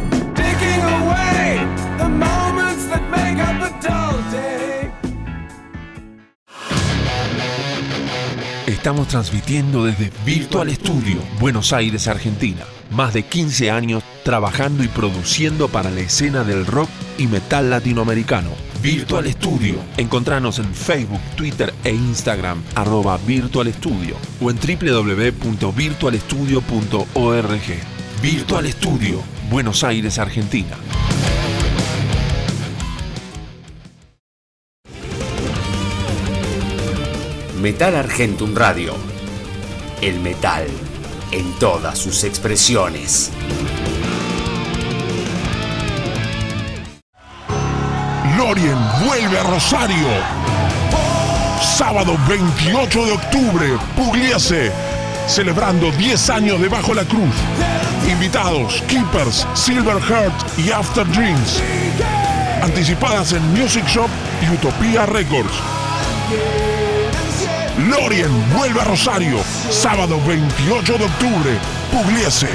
Estamos transmitiendo desde Virtual Studio, Buenos Aires, Argentina. Más de quince años trabajando y produciendo para la escena del rock y metal latinoamericano. Virtual Studio. Encontranos en Facebook, Twitter e Instagram, arroba Virtual Studio, o en doble u doble u doble u punto virtual studio punto org. Virtual Studio, Buenos Aires, Argentina. Metal Argentum Radio. El metal en todas sus expresiones. Lorien vuelve a Rosario. Sábado veintiocho de octubre, Pugliese, celebrando diez años de Bajo la Cruz. Invitados, Keepers, Silverheart y After Dreams. Anticipadas en Music Shop y Utopía Records. Lorien vuelve a Rosario, sábado veintiocho de octubre, Pugliese.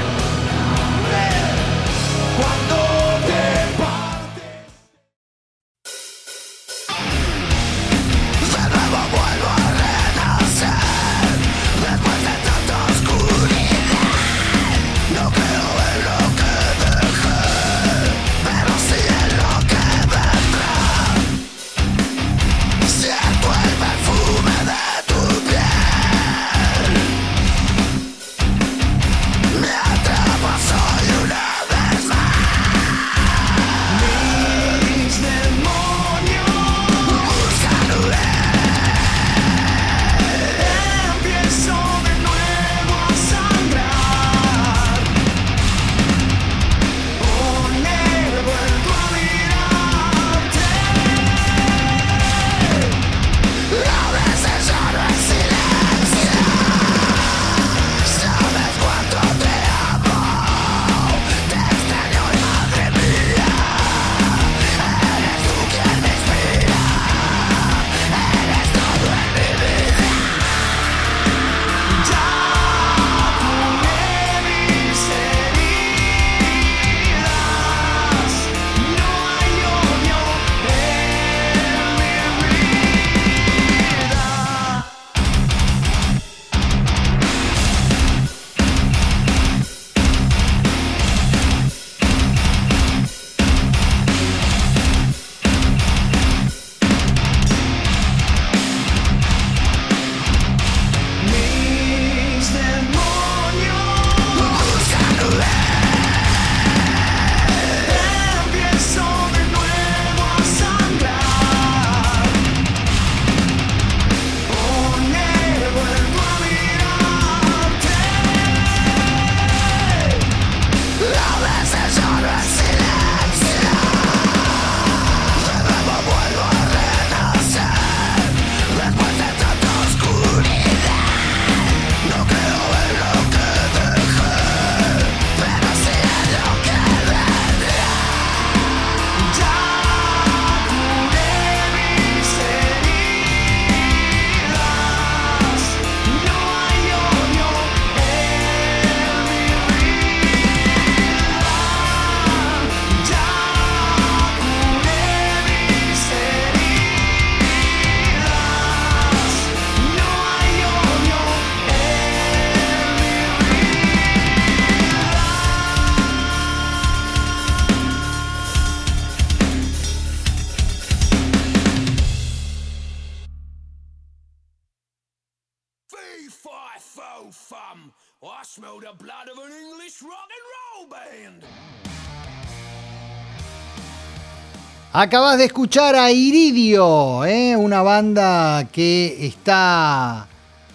Acabas de escuchar a Iridio, ¿eh? Una banda que está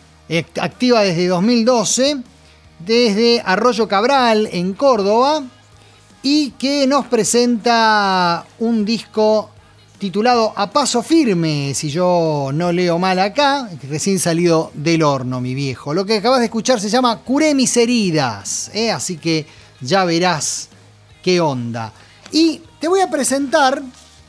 activa desde dos mil doce, desde Arroyo Cabral, en Córdoba, y que nos presenta un disco titulado A Paso Firme, si yo no leo mal acá, recién salido del horno, mi viejo. Lo que acabas de escuchar se llama Curé mis heridas, ¿eh? Así que ya verás qué onda. Y te voy a presentar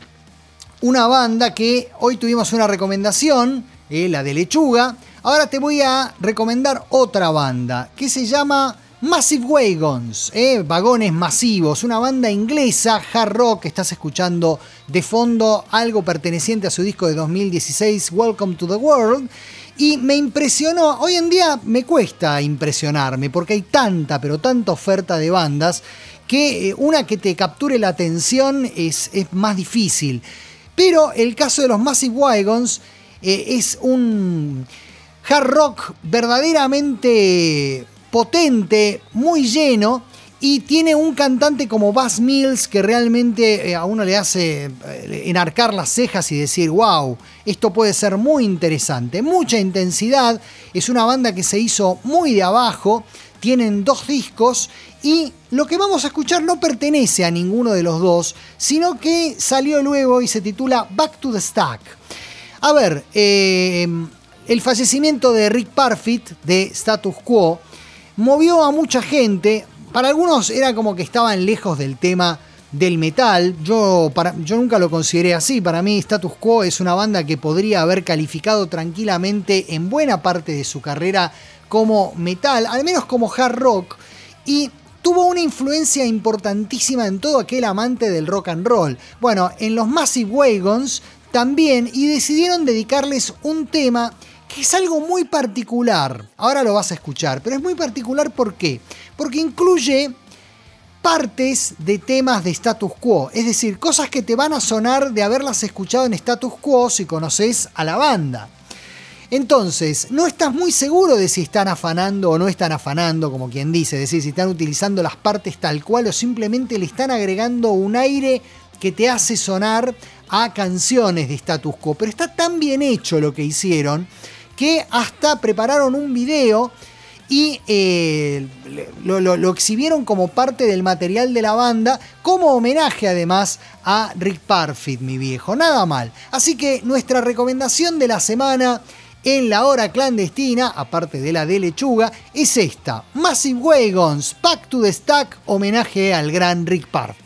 una banda que hoy tuvimos una recomendación, eh, la de Lechuga. Ahora te voy a recomendar otra banda que se llama Massive Wagons, eh, vagones masivos, una banda inglesa, hard rock. Estás escuchando de fondo algo perteneciente a su disco de dos mil dieciséis, Welcome to the World. Y me impresionó, hoy en día me cuesta impresionarme porque hay tanta, pero tanta oferta de bandas que una que te capture la atención es, es más difícil. Pero el caso de los Massive Wagons eh, es un hard rock verdaderamente potente, muy lleno, y tiene un cantante como Buzz Mills que realmente eh, a uno le hace eh, enarcar las cejas y decir, wow, esto puede ser muy interesante. Mucha intensidad, es una banda que se hizo muy de abajo, tienen dos discos y lo que vamos a escuchar no pertenece a ninguno de los dos, sino que salió luego y se titula Back to the Stack. A ver, eh, el fallecimiento de Rick Parfitt de Status Quo movió a mucha gente. Para algunos era como que estaban lejos del tema del metal. Yo, para, yo nunca lo consideré así. Para mí Status Quo es una banda que podría haber calificado tranquilamente en buena parte de su carrera como metal, al menos como hard rock, y tuvo una influencia importantísima en todo aquel amante del rock and roll. Bueno, en los Massive Wagons también, y decidieron dedicarles un tema que es algo muy particular. Ahora lo vas a escuchar, pero es muy particular, ¿por qué? Porque incluye partes de temas de Status Quo, es decir, cosas que te van a sonar de haberlas escuchado en Status Quo si conoces a la banda. Entonces, no estás muy seguro de si están afanando o no están afanando, como quien dice, es decir, si están utilizando las partes tal cual o simplemente le están agregando un aire que te hace sonar a canciones de Status Quo. Pero está tan bien hecho lo que hicieron que hasta prepararon un video y eh, lo, lo, lo exhibieron como parte del material de la banda, como homenaje además a Rick Parfitt, mi viejo. Nada mal. Así que nuestra recomendación de la semana en la hora clandestina, aparte de la de Lechuga, es esta: Massive Wagons, Back to the Stack, homenaje al gran Rick Parfitt.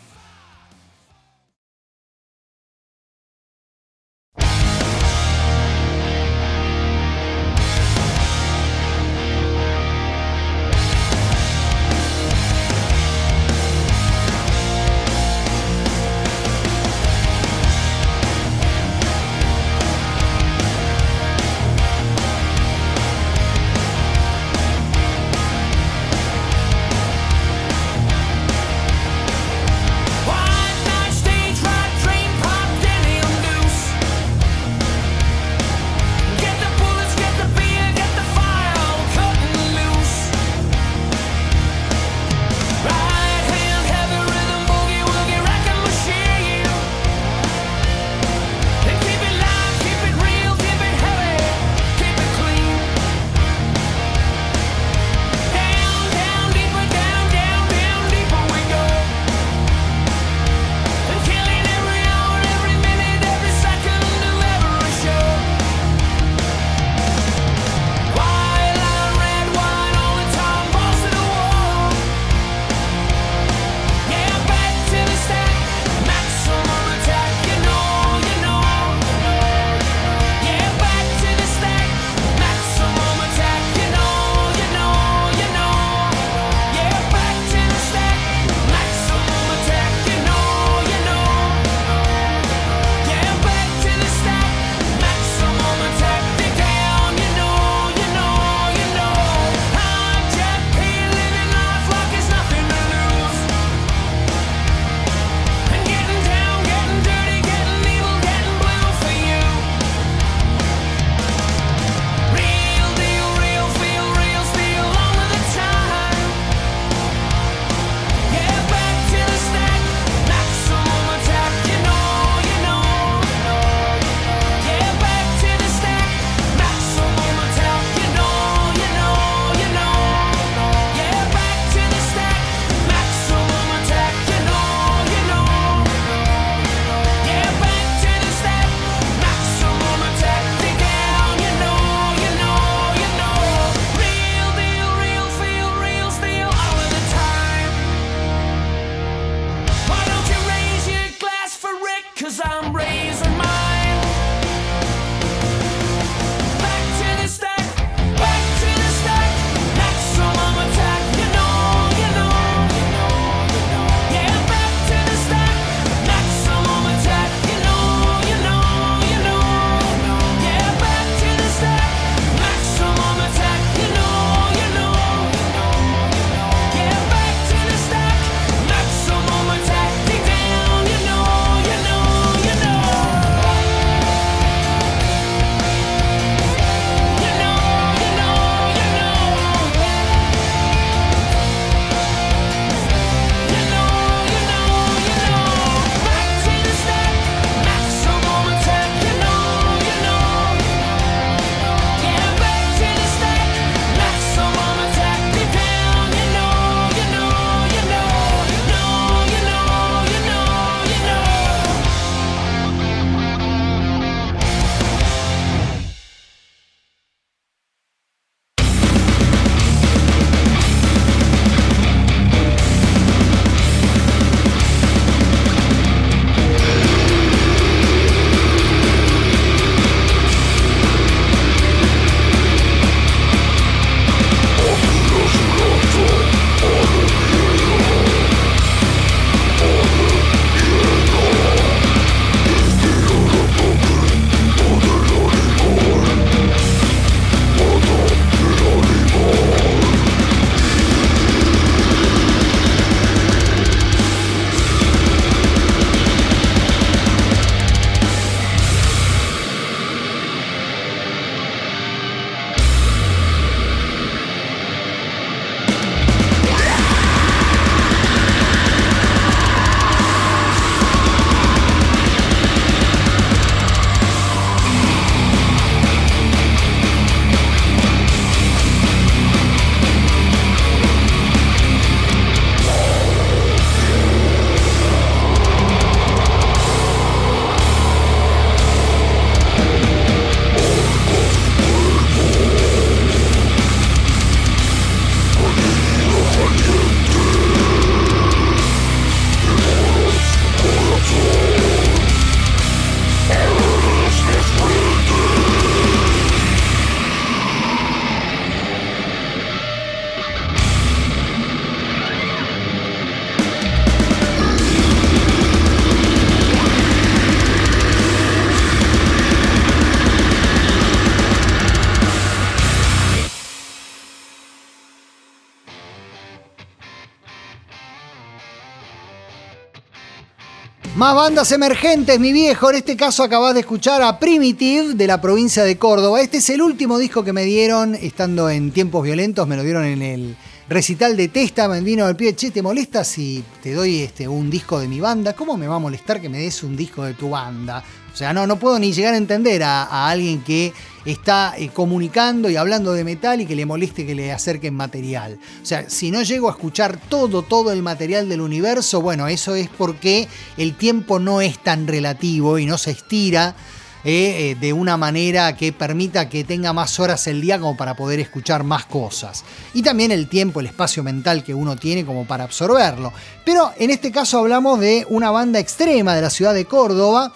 Más bandas emergentes, mi viejo. En este caso acabás de escuchar a Primitive de la provincia de Córdoba. Este es el último disco que me dieron estando en Tiempos Violentos. Me lo dieron en el recital de Testa. Me vino al pie, che, ¿te molesta si te doy este, un disco de mi banda? ¿Cómo me va a molestar que me des un disco de tu banda? O sea, no, no puedo ni llegar a entender a, a alguien que está eh, comunicando y hablando de metal y que le moleste que le acerquen material. O sea, si no llego a escuchar todo, todo el material del universo, bueno, eso es porque el tiempo no es tan relativo y no se estira eh, eh, de una manera que permita que tenga más horas el día como para poder escuchar más cosas. Y también el tiempo, el espacio mental que uno tiene como para absorberlo. Pero en este caso hablamos de una banda extrema de la ciudad de Córdoba,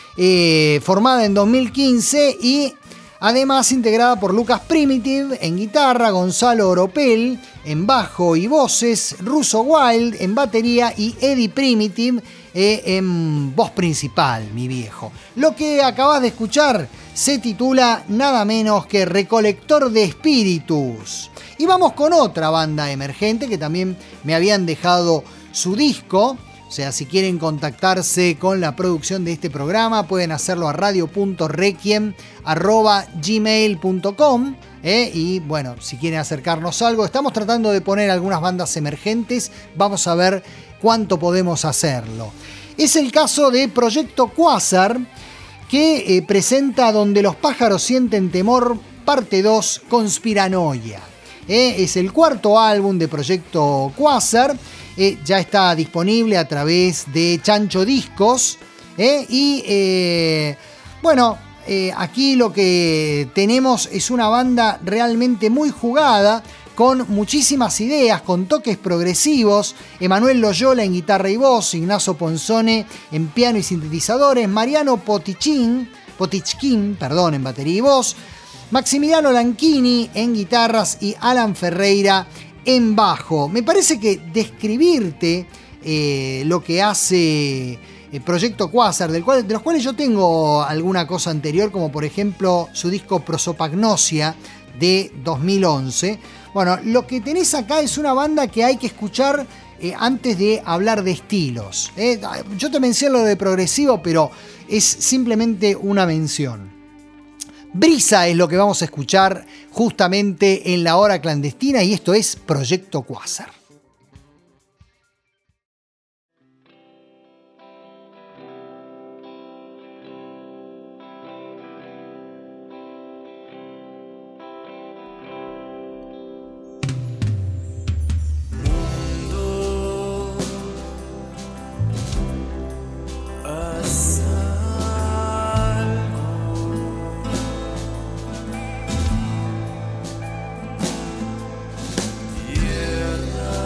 Eh, formada en dos mil quince y además integrada por Lucas Primitive en guitarra, Gonzalo Oropel en bajo y voces, Russo Wild en batería y Eddie Primitive eh, en voz principal, mi viejo. Lo que acabas de escuchar se titula nada menos que Recolector de Espíritus. Y vamos con otra banda emergente que también me habían dejado su disco. O sea, si quieren contactarse con la producción de este programa, pueden hacerlo a radio punto requiem arroba gmail punto com. ¿eh? Y bueno, si quieren acercarnos algo, estamos tratando de poner algunas bandas emergentes. Vamos a ver cuánto podemos hacerlo. Es el caso de Proyecto Quasar, que eh, presenta Donde los pájaros sienten temor, parte dos, Conspiranoia. ¿eh? Es el cuarto álbum de Proyecto Quasar. Eh, ya está disponible a través de Chancho Discos. Eh, y eh, bueno, eh, aquí lo que tenemos es una banda realmente muy jugada, con muchísimas ideas, con toques progresivos. Emanuel Loyola en guitarra y voz, Ignacio Ponzone en piano y sintetizadores, Mariano Potichkin, Potichkin, perdón, en batería y voz, Maximiliano Lanchini en guitarras y Alan Ferreira en bajo. Me parece que describirte eh, lo que hace el Proyecto Quasar, del cual, de los cuales yo tengo alguna cosa anterior, como por ejemplo su disco Prosopagnosia de dos mil once. Bueno, lo que tenés acá es una banda que hay que escuchar eh, antes de hablar de estilos. Eh. Yo te menciono lo de progresivo, pero es simplemente una mención. Brisa es lo que vamos a escuchar justamente en la hora clandestina, y esto es Proyecto Quasar. Tierra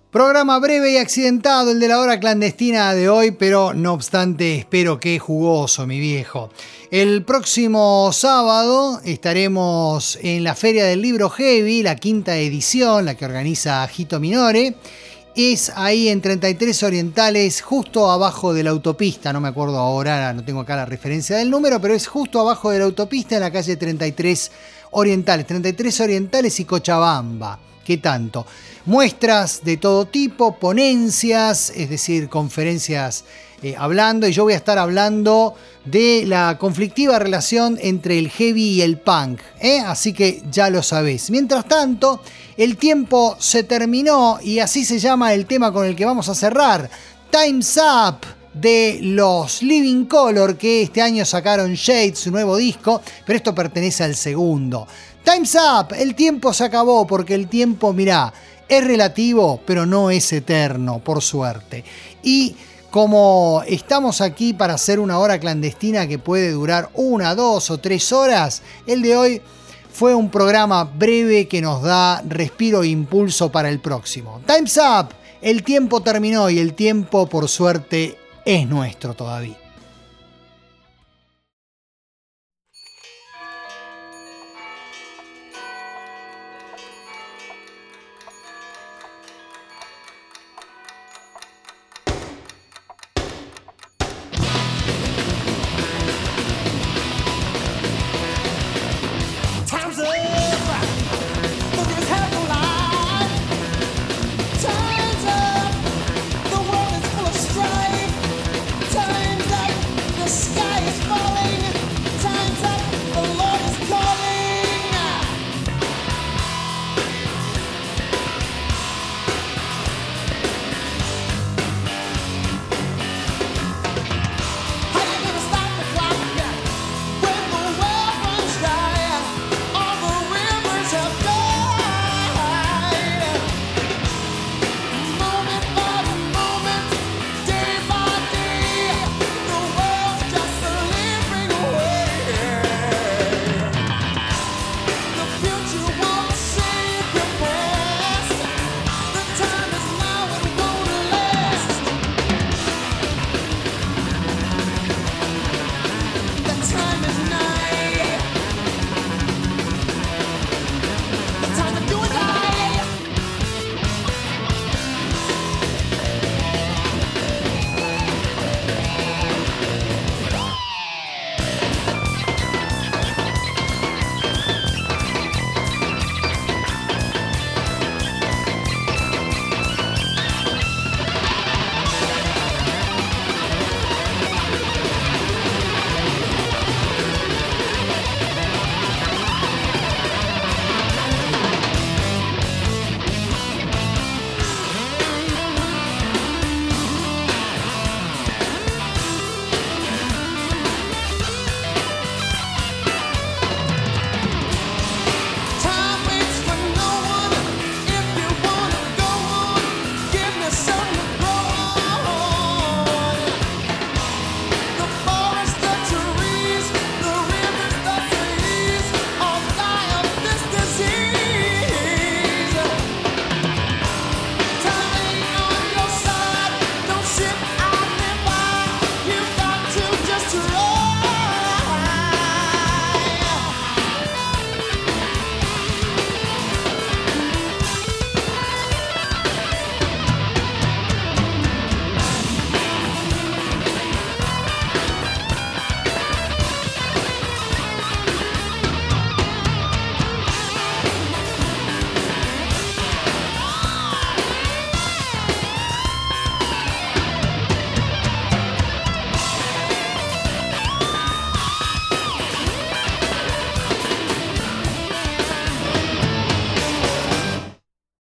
Programa breve y accidentado el de la hora clandestina de hoy, pero no obstante espero que jugoso, mi viejo. El próximo sábado estaremos en la Feria del Libro Heavy, la quinta edición, la que organiza Agito Minore. Es ahí en treinta y tres Orientales, justo abajo de la autopista, no me acuerdo ahora, no tengo acá la referencia del número, pero es justo abajo de la autopista en la calle treinta y tres Orientales, treinta y tres Orientales y Cochabamba. ¿Qué tanto? Muestras de todo tipo, ponencias, es decir, conferencias eh, hablando, y yo voy a estar hablando de la conflictiva relación entre el heavy y el punk, ¿eh? Así que ya lo sabés. Mientras tanto, el tiempo se terminó y así se llama el tema con el que vamos a cerrar. Time's Up, de los Living Colour, que este año sacaron Shade, su nuevo disco, pero esto pertenece al segundo. Time's Up, el tiempo se acabó, porque el tiempo, mirá, es relativo, pero no es eterno, por suerte. Y como estamos aquí para hacer una hora clandestina que puede durar una, dos o tres horas, el de hoy fue un programa breve que nos da respiro e impulso para el próximo. Time's Up, el tiempo terminó y el tiempo, por suerte, es nuestro todavía.